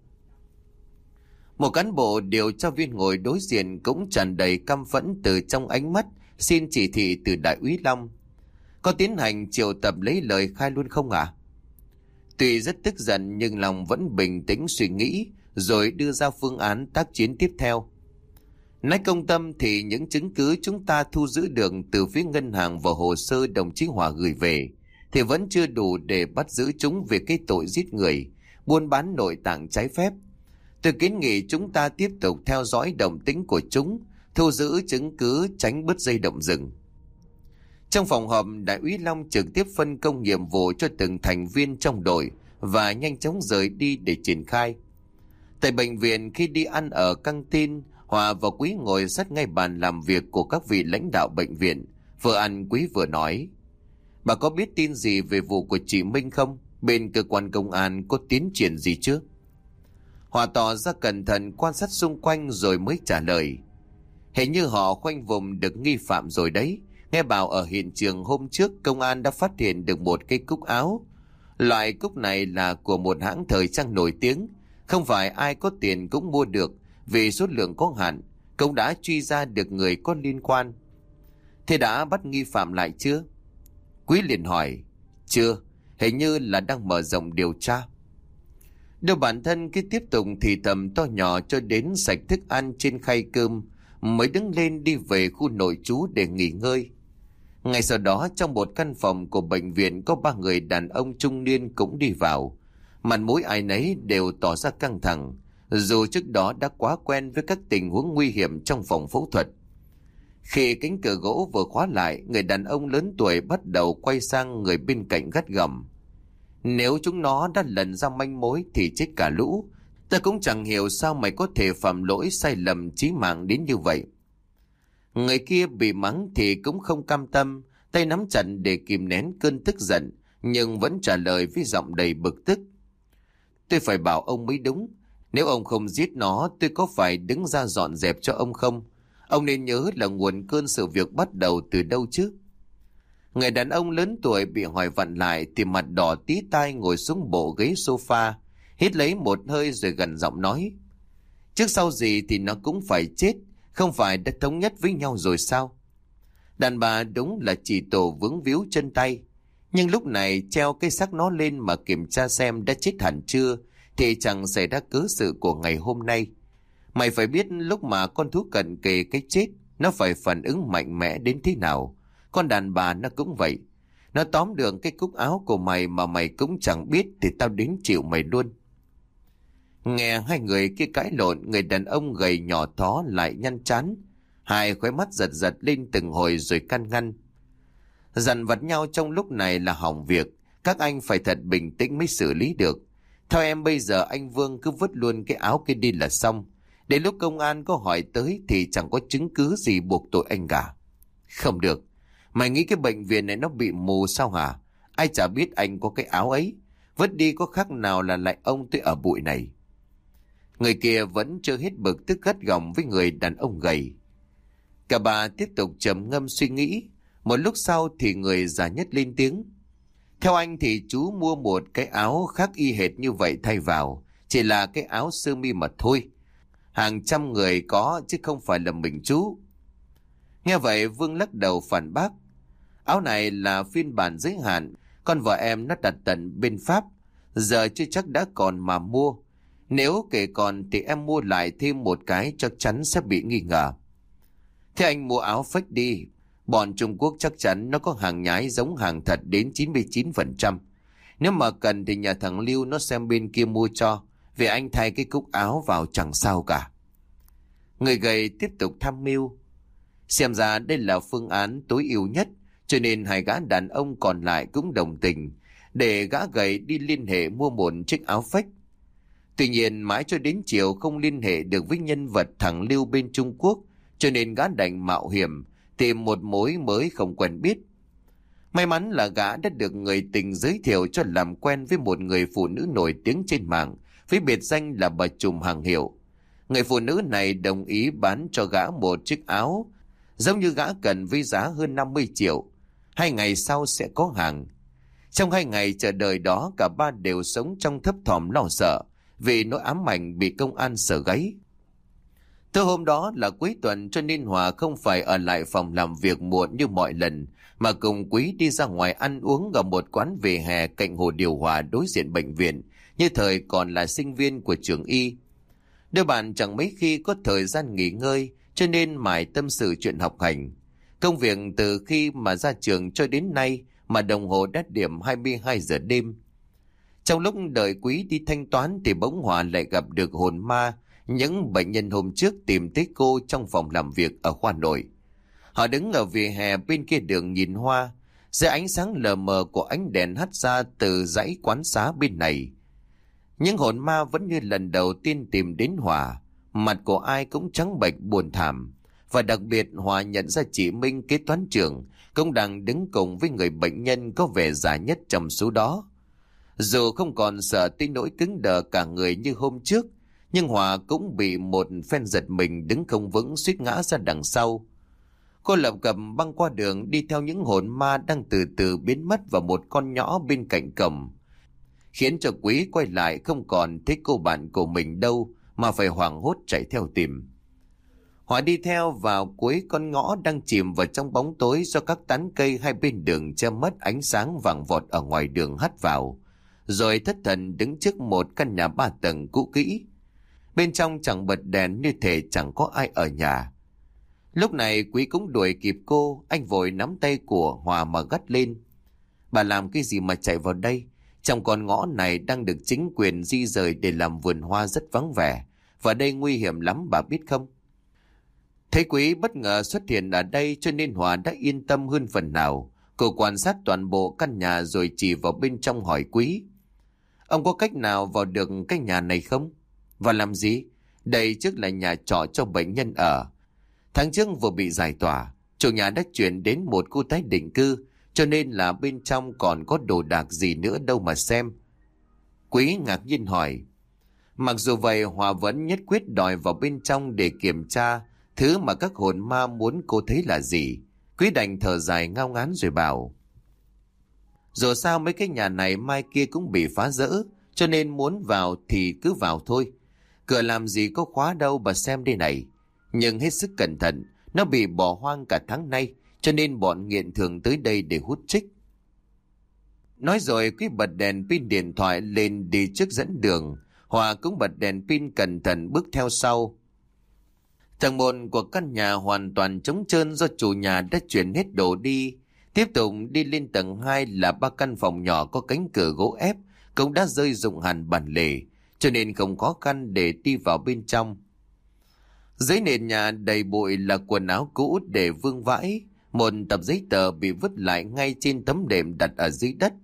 Một cán bộ điều tra viên ngồi đối diện cũng tràn đầy căm phẫn từ trong ánh mắt xin chỉ thị từ Đại úy Long. Có tiến hành triệu tập lấy lời khai luôn không ạ? Tuy rất tức giận nhưng Long vẫn bình tĩnh suy nghĩ rồi đưa ra phương án tác chiến tiếp theo. Nói công tâm thì những chứng cứ chúng ta thu giữ được từ phía ngân hàng và hồ sơ đồng chí Hòa gửi về thì vẫn chưa đủ để bắt giữ chúng về cái tội giết người, buôn bán nội tạng trái phép. Tôi kiến nghị chúng ta tiếp tục theo dõi động tĩnh của chúng, thu giữ chứng cứ tránh bứt dây động rừng. Trong phòng họp, Đại úy Long trực tiếp phân công nhiệm vụ cho từng thành viên trong đội và nhanh chóng rời đi để triển khai. Tại bệnh viện, khi đi ăn ở căng tin, Hòa và Quý ngồi sát ngay bàn làm việc của các vị lãnh đạo bệnh viện. Vừa ăn, Quý vừa nói: Bà có biết tin gì về vụ của chị Minh không? Bên cơ quan công an có tiến triển gì chứ? Hòa tỏ ra cẩn thận quan sát xung quanh rồi mới trả lời: Hình như họ khoanh vùng được nghi phạm rồi đấy. Nghe bảo ở hiện trường hôm trước công an đã phát hiện được một cây cúc áo. Loại cúc này là của một hãng thời trang nổi tiếng, không phải ai có tiền cũng mua được vì số lượng có hạn. Cũng đã truy ra được người có liên quan. Thế đã bắt nghi phạm lại chưa? Quý liền hỏi: Chưa, hình như là đang mở rộng điều tra. Đôi bản thân cứ tiếp tục thì thầm to nhỏ cho đến sạch thức ăn trên khay cơm mới đứng lên đi về khu nội trú để nghỉ ngơi. Ngay sau đó, trong một căn phòng của bệnh viện có 3 người đàn ông trung niên cũng đi vào. Mặt mũi ai nấy đều tỏ ra căng thẳng, dù trước đó đã quá quen với các tình huống nguy hiểm trong phòng phẫu thuật. Khi cánh cửa gỗ vừa khóa lại, người đàn ông lớn tuổi bắt đầu quay sang người bên cạnh gắt gỏng: Nếu chúng nó đã lần ra manh mối thì chết cả lũ. Ta cũng chẳng hiểu sao mày có thể phạm lỗi sai lầm chí mạng đến như vậy. Người kia bị mắng thì cũng không cam tâm, tay nắm chặt để kìm nén cơn tức giận, nhưng vẫn trả lời với giọng đầy bực tức: Tôi phải bảo ông mới đúng. Nếu ông không giết nó, tôi có phải đứng ra dọn dẹp cho ông không? Ông nên nhớ là nguồn cơn sự việc bắt đầu từ đâu chứ? Người đàn ông lớn tuổi bị hỏi vặn lại thì mặt đỏ tí tai ngồi xuống bộ ghế sofa, hít lấy một hơi rồi gần giọng nói: Trước sau gì thì nó cũng phải chết, không phải đã thống nhất với nhau rồi sao? Đàn bà đúng là chỉ tổ vướng víu chân tay, nhưng lúc này treo cái xác nó lên mà kiểm tra xem đã chết hẳn chưa thì chẳng xảy ra cớ sự của ngày hôm nay. Mày phải biết lúc mà con thú cận kề cái chết, nó phải phản ứng mạnh mẽ đến thế nào. Con đàn bà nó cũng vậy. Nó tóm được cái cúc áo của mày mà mày cũng chẳng biết thì tao đến chịu mày luôn. Nghe hai người kia cãi lộn, người đàn ông gầy nhỏ thó lại nhăn trán, hai khóe mắt giật giật lên từng hồi rồi can ngăn. Dằn vặt nhau trong lúc này là hỏng việc, các anh phải thật bình tĩnh mới xử lý được. Theo em bây giờ anh Vương cứ vứt luôn cái áo kia đi là xong. Đến lúc công an có hỏi tới thì chẳng có chứng cứ gì buộc tội anh cả. Không được, Mày nghĩ cái bệnh viện này nó bị mù sao hả? Ai chả biết anh có cái áo ấy. Vứt đi có khác nào là lại ông tôi ở bụi này. Người kia vẫn chưa hết bực tức gắt gỏng với người đàn ông gầy. Cả bà tiếp tục trầm ngâm suy nghĩ. Một lúc sau thì người già nhất lên tiếng. Theo anh thì chú mua một cái áo khác y hệt như vậy thay vào. Chỉ là cái áo sơ mi mà thôi. Hàng trăm người có chứ không phải là mình chú. Nghe vậy Vương lắc đầu phản bác. Áo này là phiên bản giới hạn. Con vợ em nó đặt tận bên Pháp. Giờ chưa chắc đã còn mà mua. Nếu kể còn thì em mua lại thêm một cái chắc chắn sẽ bị nghi ngờ. Thế anh mua áo fake đi. Bọn Trung Quốc chắc chắn nó có hàng nhái giống hàng thật đến 99%. Nếu mà cần thì nhà thằng Lưu nó xem bên kia mua cho. Vì anh thay cái cúc áo vào chẳng sao cả. Người gầy tiếp tục tham mưu. Xem ra đây là phương án tối ưu nhất. Cho nên hai gã đàn ông còn lại cũng đồng tình. Để gã gầy đi liên hệ mua một chiếc áo fake. Tuy nhiên mãi cho đến chiều không liên hệ được với nhân vật thằng Lưu bên Trung Quốc. Cho nên gã đành mạo hiểm tìm một mối mới không quen biết. May mắn là gã đã được người tình giới thiệu cho làm quen với một người phụ nữ nổi tiếng trên mạng với biệt danh là bà trùm hàng hiệu. Người phụ nữ này đồng ý bán cho gã một chiếc áo giống như gã cần với giá hơn 50 triệu. 2 ngày sau sẽ có hàng. Trong 2 ngày chờ đợi đó cả ba đều sống trong thấp thỏm lo sợ vì nỗi ám ảnh bị công an sờ gáy. Từ hôm đó là cuối tuần cho nên Hòa không phải ở lại phòng làm việc muộn như mọi lần mà cùng Quý đi ra ngoài ăn uống ở một quán vỉa hè cạnh hồ điều hòa đối diện bệnh viện như thời còn là sinh viên của trường y. Đôi bạn chẳng mấy khi có thời gian nghỉ ngơi cho nên mải tâm sự chuyện học hành. Công việc từ khi mà ra trường cho đến nay mà đồng hồ đã điểm 22 giờ đêm. Trong lúc đợi Quý đi thanh toán thì bỗng Hòa lại gặp được hồn ma những bệnh nhân hôm trước tìm thấy cô trong phòng làm việc ở khoa nội. Họ đứng ở vỉa hè bên kia đường nhìn Hoa, dưới ánh sáng lờ mờ của ánh đèn hắt ra từ dãy quán xá bên này. Những hồn ma vẫn như lần đầu tiên tìm đến Hòa, mặt của ai cũng trắng bệch buồn thảm. Và đặc biệt Hòa nhận ra chị Minh kế toán trưởng cũng đang đứng cùng với người bệnh nhân có vẻ già nhất trong số đó. Dù không còn sợ tới nỗi cứng đờ cả người như hôm trước, nhưng Hòa cũng bị một phen giật mình đứng không vững suýt ngã ra đằng sau. Cô lập cập băng qua đường đi theo những hồn ma đang từ từ biến mất vào một con nhỏ bên cạnh cổng, khiến cho Quý quay lại không còn thấy cô bạn của mình đâu mà phải hoảng hốt chạy theo tìm. Hòa đi theo vào cuối con ngõ đang chìm vào trong bóng tối do các tán cây hai bên đường che mất ánh sáng vàng vọt ở ngoài đường hắt vào, rồi thất thần đứng trước một căn nhà 3 tầng cũ kỹ. Bên trong chẳng bật đèn như thể chẳng có ai ở nhà. Lúc này Quý cũng đuổi kịp cô, anh vội nắm tay của Hòa mà gắt lên. Bà làm cái gì mà chạy vào đây? Trong con ngõ này đang được chính quyền di rời để làm vườn hoa rất vắng vẻ. Và đây nguy hiểm lắm bà biết không? Thấy Quý bất ngờ xuất hiện ở đây cho nên Hòa đã yên tâm hơn phần nào. Cô quan sát toàn bộ căn nhà rồi chỉ vào bên trong hỏi Quý. Ông có cách nào vào được cái nhà này không? Và làm gì? Đây trước là nhà trọ cho bệnh nhân ở. Tháng trước vừa bị giải tỏa, chủ nhà đã chuyển đến một khu tái định cư, cho nên là bên trong còn có đồ đạc gì nữa đâu mà xem. Quý ngạc nhiên hỏi. Mặc dù vậy Hòa vẫn nhất quyết đòi vào bên trong để kiểm tra thứ mà các hồn ma muốn cô thấy là gì. Quý đành thở dài ngao ngán rồi bảo. Dù sao mấy cái nhà này mai kia cũng bị phá rỡ, cho nên muốn vào thì cứ vào thôi. Cửa làm gì có khóa đâu bà xem đây này. Nhưng hết sức cẩn thận, nó bị bỏ hoang cả tháng nay, cho nên bọn nghiện thường tới đây để hút trích. Nói rồi Quý bật đèn pin điện thoại lên đi trước dẫn đường. Hòa cũng bật đèn pin cẩn thận bước theo sau. Tầng 1 của căn nhà hoàn toàn trống trơn do chủ nhà đã chuyển hết đồ đi. Tiếp tục đi lên tầng 2 là 3 căn phòng nhỏ có cánh cửa gỗ ép, cũng đã rơi rụng hẳn bản lề, cho nên không khó khăn để đi vào bên trong. Dưới nền nhà đầy bụi là quần áo cũ để vương vãi, một tập giấy tờ bị vứt lại ngay trên tấm đệm đặt ở dưới đất.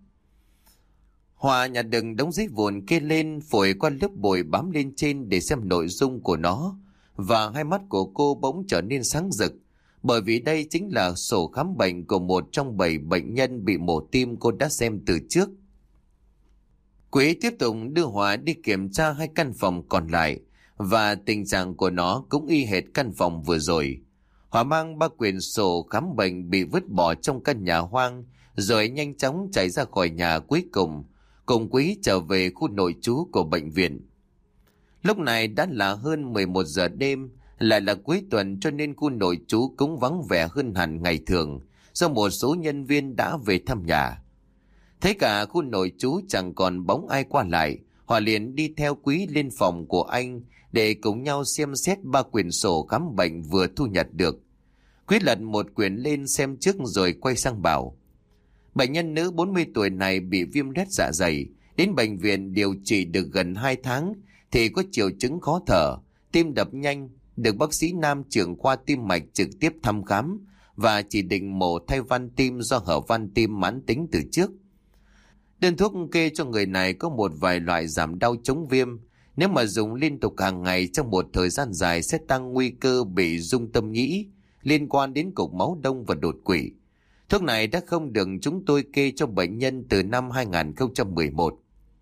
Hòa nhặt đựng đống giấy vụn kê lên, phổi qua lớp bụi bám lên trên để xem nội dung của nó, và hai mắt của cô bỗng trở nên sáng rực, bởi vì đây chính là sổ khám bệnh của một trong 7 bệnh nhân bị mổ tim cô đã xem từ trước. Quý tiếp tục đưa Hòa đi kiểm tra 2 căn phòng còn lại và tình trạng của nó cũng y hệt căn phòng vừa rồi. Hòa mang 3 quyển sổ khám bệnh bị vứt bỏ trong căn nhà hoang rồi nhanh chóng chạy ra khỏi nhà, cuối cùng Quý trở về khu nội trú của bệnh viện. Lúc này đã là hơn 11 giờ đêm, lại là cuối tuần cho nên khu nội trú cũng vắng vẻ hơn hẳn ngày thường do một số nhân viên đã về thăm nhà. Thấy cả khu nội trú chẳng còn bóng ai qua lại, Hòa liền đi theo Quý lên phòng của anh để cùng nhau xem xét 3 quyển sổ khám bệnh vừa thu nhặt được. Quý lật một quyển lên xem trước rồi quay sang bảo: bệnh nhân nữ 40 tuổi này bị viêm loét dạ dày, đến bệnh viện điều trị được gần 2 tháng thì có triệu chứng khó thở, tim đập nhanh, được bác sĩ Nam trưởng khoa tim mạch trực tiếp thăm khám và chỉ định mổ thay van tim do hở van tim mãn tính từ trước. Đơn thuốc kê cho người này có một vài loại giảm đau chống viêm, nếu mà dùng liên tục hàng ngày trong một thời gian dài sẽ tăng nguy cơ bị rung tâm nhĩ liên quan đến cục máu đông và đột quỵ. Thuốc này đã không được chúng tôi kê cho bệnh nhân từ năm 2011.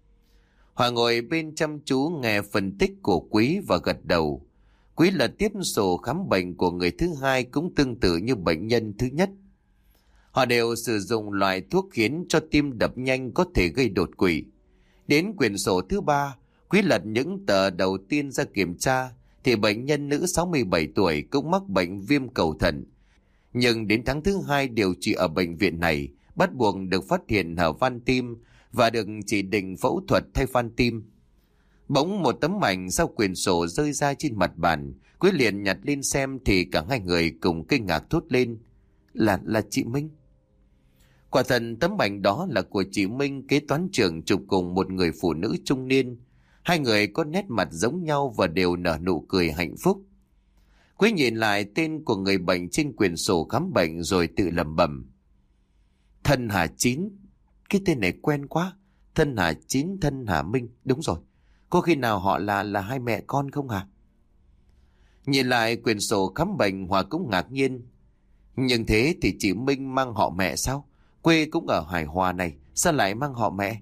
Hòa ngồi bên chăm chú nghe phân tích của Quý và gật đầu. Quý là tiếp sổ khám bệnh của người thứ hai cũng tương tự như bệnh nhân thứ nhất. Họ đều sử dụng loại thuốc khiến cho tim đập nhanh có thể gây đột quỵ. Đến quyển sổ thứ 3, Quý lật những tờ đầu tiên ra kiểm tra thì bệnh nhân nữ 67 tuổi cũng mắc bệnh viêm cầu thận. Nhưng đến tháng thứ 2 điều trị ở bệnh viện này, bắt buộc được phát hiện hở van tim và được chỉ định phẫu thuật thay van tim. Bỗng một tấm ảnh sau quyển sổ rơi ra trên mặt bàn, Quý liền nhặt lên xem thì cả hai người cùng kinh ngạc thốt lên: Là chị Minh. Quả thật tấm ảnh đó là của chị Minh, kế toán trưởng, chụp cùng một người phụ nữ trung niên. Hai người có nét mặt giống nhau và đều nở nụ cười hạnh phúc. Quý nhìn lại tên của người bệnh trên quyển sổ khám bệnh rồi tự lẩm bẩm: Thân Hà Chín, cái tên này quen quá. Thân Hà Chín, Thân Hà Minh, đúng rồi. Có khi nào họ là hai mẹ con không hả? Nhìn lại quyển sổ khám bệnh, Hòa cũng ngạc nhiên. Nhưng thế thì chị Minh mang họ mẹ sao? Quê cũng ở Hải Hòa này, sao lại mang họ mẹ?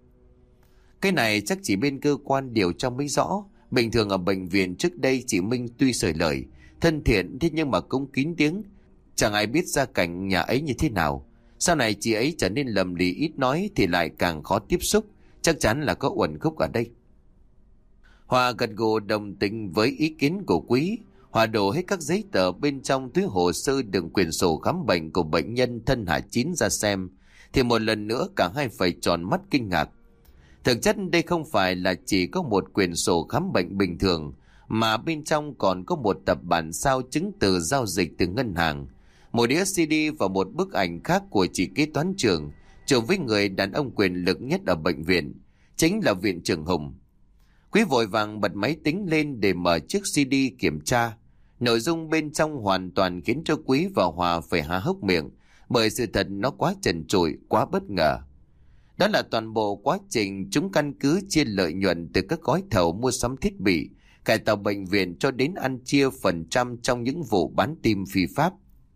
Cái này chắc chỉ bên cơ quan điều tra mới rõ. Bình thường ở bệnh viện trước đây chị Minh tuy sởi lời, thân thiện, thế nhưng mà cũng kín tiếng. Chẳng ai biết gia cảnh nhà ấy như thế nào. Sau này chị ấy trở nên lầm lì ít nói thì lại càng khó tiếp xúc. Chắc chắn là có uẩn khúc ở đây. Hòa gật gù đồng tình với ý kiến của Quý. Hòa đổ hết các giấy tờ bên trong túi hồ sơ đựng quyển sổ khám bệnh của bệnh nhân Thân Hà Chín ra xem, thì một lần nữa cả hai phải tròn mắt kinh ngạc. Thực chất đây không phải là chỉ có một quyển sổ khám bệnh bình thường, mà bên trong còn có một tập bản sao chứng từ giao dịch từ ngân hàng, một đĩa CD và một bức ảnh khác của chị kế toán trưởng chụp với người đàn ông quyền lực nhất ở bệnh viện, chính là viện trưởng Hùng. Quý vội vàng bật máy tính lên để mở chiếc CD kiểm tra. Nội dung bên trong hoàn toàn khiến cho Quý và Hòa phải há hốc miệng, bởi sự thật nó quá trần trụi, quá bất ngờ. Đó là toàn bộ quá trình chúng căn cứ chia lợi nhuận từ các gói thầu mua sắm thiết bị, cải tạo bệnh viện cho đến ăn chia phần trăm trong những vụ bán tim phi pháp.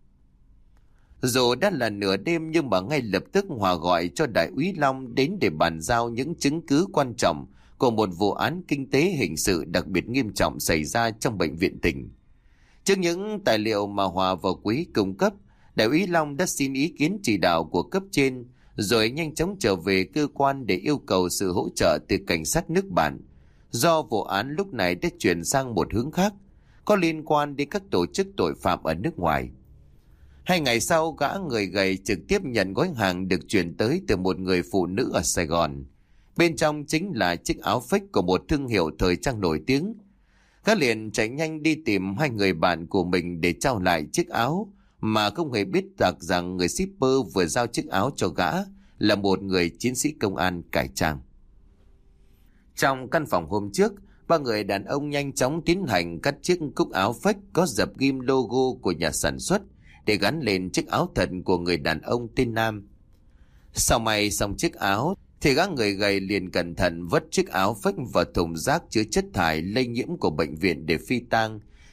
Dù đã là nửa đêm nhưng mà ngay lập tức Hòa gọi cho Đại úy Long đến để bàn giao những chứng cứ quan trọng của một vụ án kinh tế hình sự đặc biệt nghiêm trọng xảy ra trong bệnh viện tỉnh. Trước những tài liệu mà Hòa và Quý cung cấp, Đại úy Long đã xin ý kiến chỉ đạo của cấp trên, rồi nhanh chóng trở về cơ quan để yêu cầu sự hỗ trợ từ cảnh sát nước bạn. Do vụ án lúc này đã chuyển sang một hướng khác, có liên quan đến các tổ chức tội phạm ở nước ngoài. 2 ngày sau, gã người gầy trực tiếp nhận gói hàng được chuyển tới từ một người phụ nữ ở Sài Gòn. Bên trong chính là chiếc áo fake của một thương hiệu thời trang nổi tiếng. Gã liền chạy nhanh đi tìm 2 người bạn của mình để trao lại chiếc áo, mà không hề biết rằng người shipper vừa giao chiếc áo cho gã là một người chiến sĩ công an cải trang. Trong căn phòng hôm trước, 3 người đàn ông nhanh chóng tiến hành cắt chiếc cúc áo fake có dập ghim logo của nhà sản xuất để gắn lên chiếc áo thật của người đàn ông tên Nam. Sau may xong chiếc áo thì gã người gầy liền cẩn thận vứt chiếc áo fake vào thùng rác chứa chất thải lây nhiễm của bệnh viện để phi tang,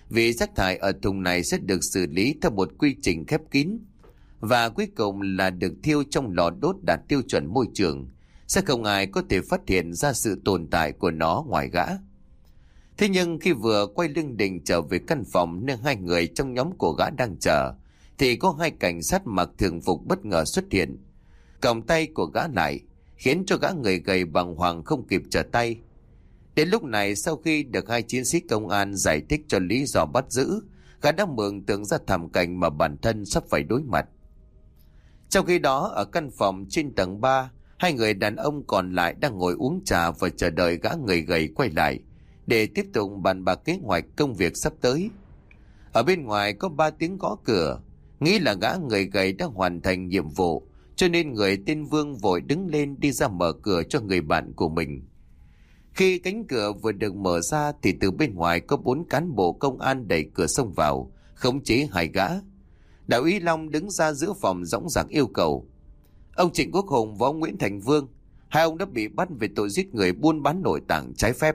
vì rác thải ở thùng này sẽ được xử lý theo một quy trình khép kín và cuối cùng là được thiêu trong lò đốt đạt tiêu chuẩn môi trường. Sẽ không ai có thể phát hiện ra sự tồn tại của nó ngoài gã. Thế nhưng khi vừa quay lưng định trở về căn phòng nơi hai người trong nhóm của gã đang chờ, thì có hai cảnh sát mặc thường phục bất ngờ xuất hiện, còng tay của gã lại, khiến cho gã người gầy bàng hoàng không kịp trở tay. Đến lúc này, sau khi được hai chiến sĩ công an giải thích cho lý do bắt giữ, gã đã mường tượng ra thảm cảnh mà bản thân sắp phải đối mặt. Trong khi đó, ở căn phòng trên tầng 3, hai người đàn ông còn lại đang ngồi uống trà và chờ đợi gã người gầy quay lại để tiếp tục bàn bạc kế hoạch công việc sắp tới. Ở bên ngoài có 3 tiếng gõ cửa, nghĩ là gã người gầy đã hoàn thành nhiệm vụ, cho nên người tên Vương vội đứng lên đi ra mở cửa cho người bạn của mình. Khi cánh cửa vừa được mở ra thì từ bên ngoài có 4 cán bộ công an đẩy cửa xông vào, khống chế hai gã. Đại úy Long đứng ra giữa phòng dõng dạc yêu cầu: "Ông Trịnh Quốc Hùng và ông Nguyễn Thành Vương, hai ông đã bị bắt về tội giết người, buôn bán nội tạng trái phép."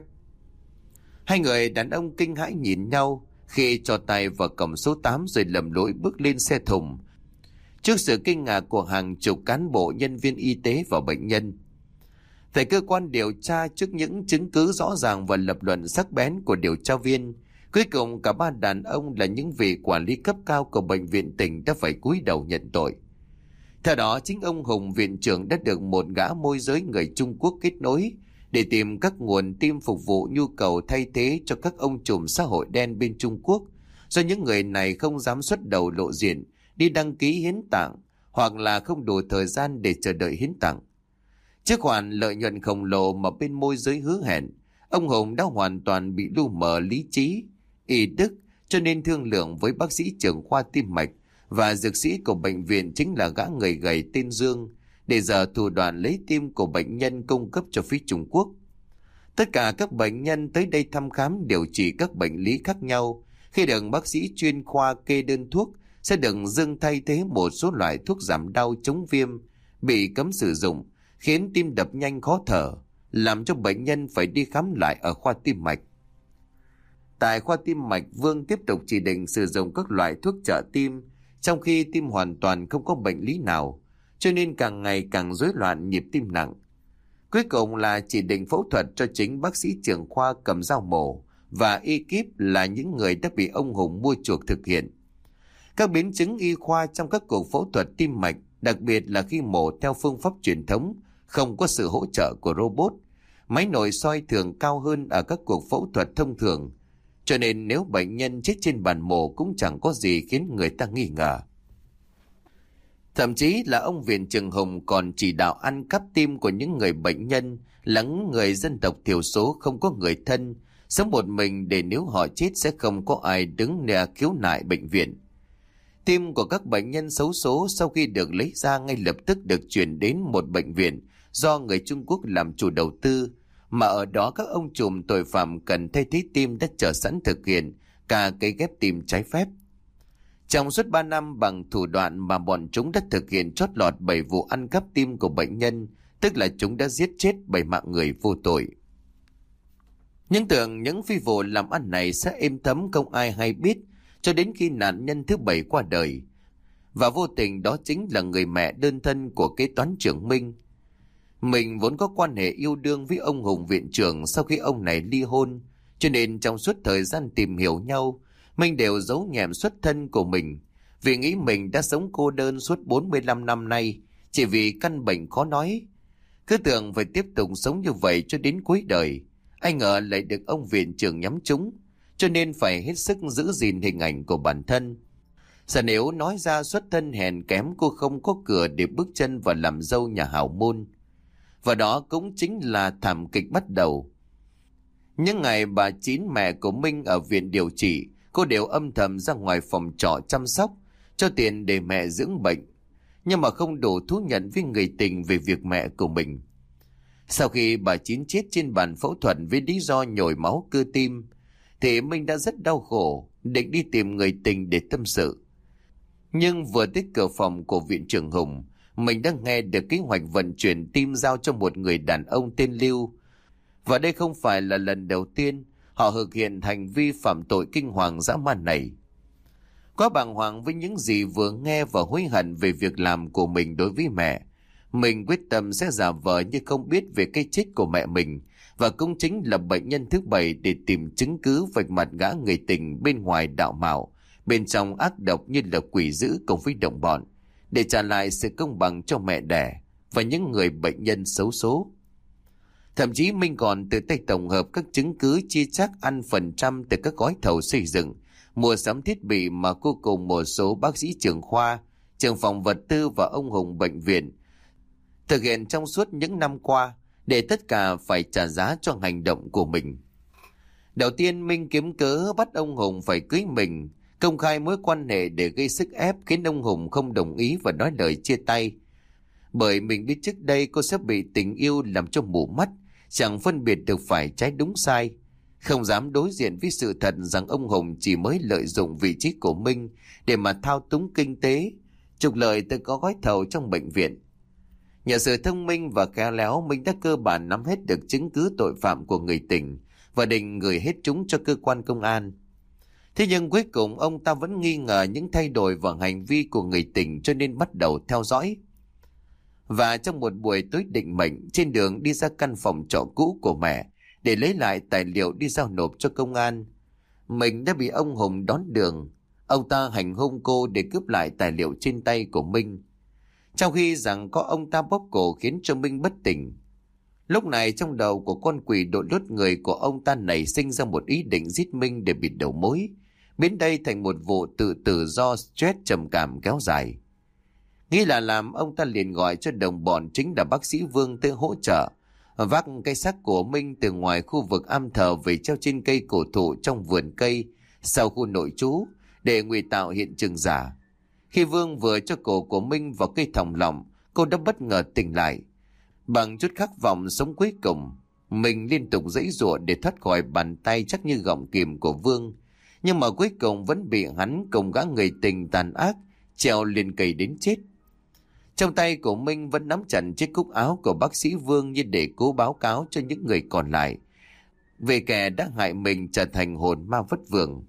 Hai người đàn ông kinh hãi nhìn nhau khi cho tay vào cổng số 8 rồi lầm lỗi bước lên xe thùng, trước sự kinh ngạc của hàng chục cán bộ, nhân viên y tế và bệnh nhân. Tại cơ quan điều tra, trước những chứng cứ rõ ràng và lập luận sắc bén của điều tra viên, cuối cùng cả 3 đàn ông là những vị quản lý cấp cao của bệnh viện tỉnh đã phải cúi đầu nhận tội. Theo đó, chính ông Hùng, viện trưởng, đã được một gã môi giới người Trung Quốc kết nối để tìm các nguồn tim phục vụ nhu cầu thay thế cho các ông trùm xã hội đen bên Trung Quốc, do những người này không dám xuất đầu lộ diện đi đăng ký hiến tạng hoặc là không đủ thời gian để chờ đợi hiến tặng. Trước khoản lợi nhuận khổng lồ mà bên môi giới hứa hẹn, ông Hùng đã hoàn toàn bị lu mờ lý trí, y đức, cho nên thương lượng với bác sĩ trưởng khoa tim mạch và dược sĩ của bệnh viện, chính là gã người gầy tên Dương, để giờ thủ đoạn lấy tim của bệnh nhân cung cấp cho phía Trung Quốc. Tất cả các bệnh nhân tới đây thăm khám điều trị các bệnh lý khác nhau, khi được bác sĩ chuyên khoa kê đơn thuốc sẽ được Dương thay thế một số loại thuốc giảm đau, chống viêm bị cấm sử dụng, khiến tim đập nhanh khó thở, làm cho bệnh nhân phải đi khám lại ở khoa tim mạch. Tại khoa tim mạch, Vương tiếp tục chỉ định sử dụng các loại thuốc trợ tim, trong khi tim hoàn toàn không có bệnh lý nào, cho nên càng ngày càng rối loạn nhịp tim nặng. Cuối cùng là chỉ định phẫu thuật cho chính bác sĩ trưởng khoa cầm dao mổ và ekip là những người đã bị ông Hùng mua chuộc thực hiện. Các biến chứng y khoa trong các cuộc phẫu thuật tim mạch, đặc biệt là khi mổ theo phương pháp truyền thống, không có sự hỗ trợ của robot, máy nội soi thường cao hơn ở các cuộc phẫu thuật thông thường, cho nên nếu bệnh nhân chết trên bàn mổ cũng chẳng có gì khiến người ta nghi ngờ. Thậm chí là ông viện trưởng Hùng còn chỉ đạo ăn cắp tim của những người bệnh nhân là những người dân tộc thiểu số không có người thân, sống một mình, để nếu họ chết sẽ không có ai đứng ra khiếu nại bệnh viện. Tim của các bệnh nhân xấu số sau khi được lấy ra ngay lập tức được chuyển đến một bệnh viện do người Trung Quốc làm chủ đầu tư, mà ở đó các ông trùm tội phạm cần thay thế tim đã chờ sẵn thực hiện cả cái ghép tim trái phép. Trong suốt 3 năm, bằng thủ đoạn mà bọn chúng đã thực hiện chót lọt 7 vụ ăn cắp tim của bệnh nhân, tức là chúng đã giết chết 7 mạng người vô tội. Nhưng tưởng những phi vụ làm ăn này sẽ êm thấm không ai hay biết, cho đến khi nạn nhân thứ 7 qua đời. Và vô tình đó chính là người mẹ đơn thân của kế toán trưởng Minh. Mình vốn có quan hệ yêu đương với ông Hùng viện trưởng sau khi ông này ly hôn, cho nên trong suốt thời gian tìm hiểu nhau, Minh đều giấu nhẹm xuất thân của mình, vì nghĩ mình đã sống cô đơn suốt 45 năm nay, chỉ vì căn bệnh khó nói. Cứ tưởng phải tiếp tục sống như vậy cho đến cuối đời, ai ngờ lại được ông viện trưởng nhắm trúng, cho nên phải hết sức giữ gìn hình ảnh của bản thân. Sợ nếu nói ra xuất thân hèn kém, cô không có cửa để bước chân vào làm dâu nhà hào môn. Và đó cũng chính là thảm kịch bắt đầu. Những ngày bà Chín, mẹ của Minh, ở viện điều trị, cô đều âm thầm ra ngoài phòng trọ chăm sóc, cho tiền để mẹ dưỡng bệnh, nhưng mà không đủ thú nhận với người tình về việc mẹ của mình. Sau khi bà Chín chết trên bàn phẫu thuật với lý do nhồi máu cơ tim, thì Minh đã rất đau khổ, định đi tìm người tình để tâm sự. Nhưng vừa tới cửa phòng của viện trưởng Hùng, mình đã nghe được kế hoạch vận chuyển tim giao cho một người đàn ông tên Lưu. Và đây không phải là lần đầu tiên họ thực hiện hành vi phạm tội kinh hoàng dã man này. Quá bàng hoàng với những gì vừa nghe và hối hận về việc làm của mình đối với mẹ, mình quyết tâm sẽ giả vờ như không biết về cái chết của mẹ mình, và cũng chính là bệnh nhân thứ 7 để tìm chứng cứ vạch mặt gã người tình bên ngoài đạo mạo, bên trong ác độc như là quỷ dữ cùng với đồng bọn, để trả lại sự công bằng cho mẹ đẻ và những người bệnh nhân xấu số. Thậm chí Minh còn tự tay tổng hợp các chứng cứ chia chác ăn phần trăm từ các gói thầu xây dựng, mua sắm thiết bị mà cô cùng một số bác sĩ trưởng khoa, trưởng phòng vật tư và ông Hùng bệnh viện thực hiện trong suốt những năm qua, để tất cả phải trả giá cho hành động của mình. Đầu tiên, Minh kiếm cớ bắt ông Hùng phải cưới mình, công khai mối quan hệ để gây sức ép, khiến ông Hùng không đồng ý và nói lời chia tay. Bởi mình biết trước đây cô sẽ bị tình yêu làm cho mù mắt, chẳng phân biệt được phải trái đúng sai, không dám đối diện với sự thật rằng ông Hùng chỉ mới lợi dụng vị trí của Minh để mà thao túng kinh tế, trục lợi từ có gói thầu trong bệnh viện. Nhờ sự thông minh và khéo léo, Minh đã cơ bản nắm hết được chứng cứ tội phạm của người tình và định gửi hết chúng cho cơ quan công an. Thế nhưng cuối cùng ông ta vẫn nghi ngờ những thay đổi vào hành vi của người tình, cho nên bắt đầu theo dõi. Và trong một buổi tối định mệnh, trên đường đi ra căn phòng trọ cũ của mẹ để lấy lại tài liệu đi giao nộp cho công an, mình đã bị ông Hùng đón đường. Ông ta hành hung cô để cướp lại tài liệu trên tay của Minh, trong khi rằng có ông ta bóp cổ khiến cho Minh bất tỉnh. Lúc này trong đầu của con quỷ đội lốt người của ông ta nảy sinh ra một ý định giết Minh để bịt đầu mối, biến đây thành một vụ tự tử do stress trầm cảm kéo dài. Nghĩ là làm, ông ta liền gọi cho đồng bọn chính là bác sĩ Vương tới hỗ trợ, vác cây xác của Minh từ ngoài khu vực am thờ về treo trên cây cổ thụ trong vườn cây sau khu nội trú để ngụy tạo hiện trường giả. Khi Vương vừa cho cổ của Minh vào cây thòng lọng, cô đã bất ngờ tỉnh lại. Bằng chút khát vọng sống cuối cùng, mình liên tục giãy giụa để thoát khỏi bàn tay chắc như gọng kìm của Vương, nhưng mà cuối cùng vẫn bị hắn cùng gã người tình tàn ác treo lên cây đến chết. Trong tay của Minh vẫn nắm chặt chiếc cúc áo của bác sĩ Vương, như để cố báo cáo cho những người còn lại về kẻ đã hại mình trở thành hồn ma vất vưởng.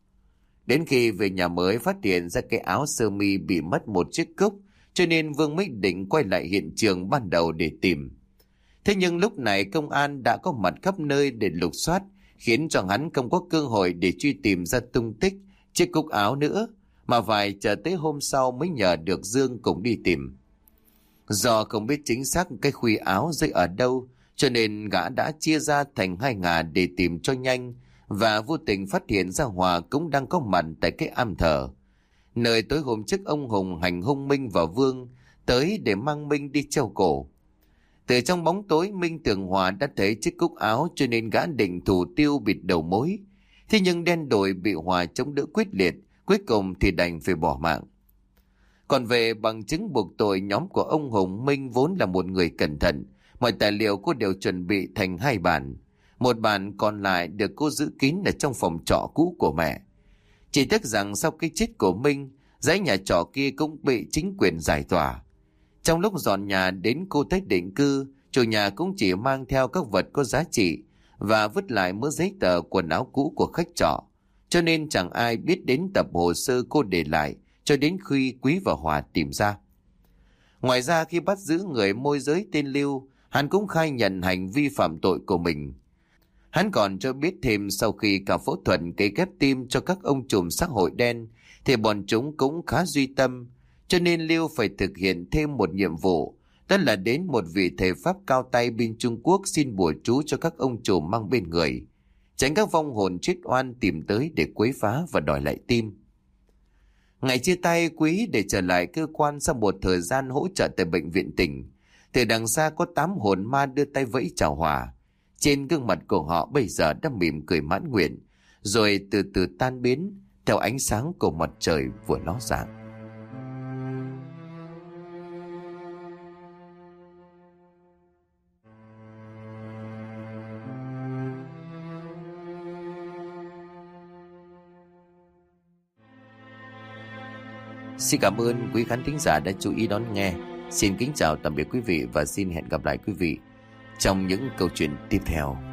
Đến khi về nhà mới phát hiện ra cái áo sơ mi bị mất một chiếc cúc, cho nên Vương mới định quay lại hiện trường ban đầu để tìm. Thế nhưng lúc này công an đã có mặt khắp nơi để lục soát, khiến cho hắn không có cơ hội để truy tìm ra tung tích chiếc cúc áo nữa, mà phải chờ tới hôm sau mới nhờ được Dương cùng đi tìm. Do không biết chính xác cái khuy áo rơi ở đâu, cho nên gã đã chia ra thành hai ngả để tìm cho nhanh, và vô tình phát hiện ra Hòa cũng đang có mặt tại cái am thờ, nơi tối hôm trước ông Hùng hành hung Minh và Vương tới để mang Minh đi treo cổ. Từ trong bóng tối, Minh tưởng Hòa đã thấy chiếc cúc áo, cho nên gã định thủ tiêu bịt đầu mối. Thế nhưng đen đổi bị Hòa chống đỡ quyết liệt, cuối cùng thì đành phải bỏ mạng. Còn về bằng chứng buộc tội, nhóm của ông Hùng, Minh vốn là một người cẩn thận, mọi tài liệu cô đều chuẩn bị thành 2 bản. Một bản còn lại được cô giữ kín ở trong phòng trọ cũ của mẹ. Chỉ tiếc rằng sau cái chết của Minh, dãy nhà trọ kia cũng bị chính quyền giải tỏa. Trong lúc dọn nhà đến khu tái định cư, chủ nhà cũng chỉ mang theo các vật có giá trị và vứt lại mớ giấy tờ quần áo cũ của khách trọ, cho nên chẳng ai biết đến tập hồ sơ cô để lại cho đến khi Quý và Hòa tìm ra. Ngoài ra, khi bắt giữ người môi giới tên Lưu, hắn cũng khai nhận hành vi phạm tội của mình. Hắn còn cho biết thêm sau khi cả phẫu thuật cấy ghép tim cho các ông trùm xã hội đen thì bọn chúng cũng khá duy tâm, cho nên Lưu phải thực hiện thêm một nhiệm vụ, đó là đến một vị thầy pháp cao tay bên Trung Quốc xin bùa chú cho các ông trùm mang bên người, tránh các vong hồn chết oan tìm tới để quấy phá và đòi lại tim. Ngày chia tay, Quý để trở lại cơ quan sau một thời gian hỗ trợ tại bệnh viện tỉnh. Từ đằng xa có 8 hồn ma đưa tay vẫy chào Hòa. Trên gương mặt của họ bây giờ đã mỉm cười mãn nguyện, rồi từ từ tan biến theo ánh sáng của mặt trời vừa ló dạng. Xin cảm ơn quý khán thính giả đã chú ý đón nghe. Xin kính chào tạm biệt quý vị và xin hẹn gặp lại quý vị trong những câu chuyện tiếp theo.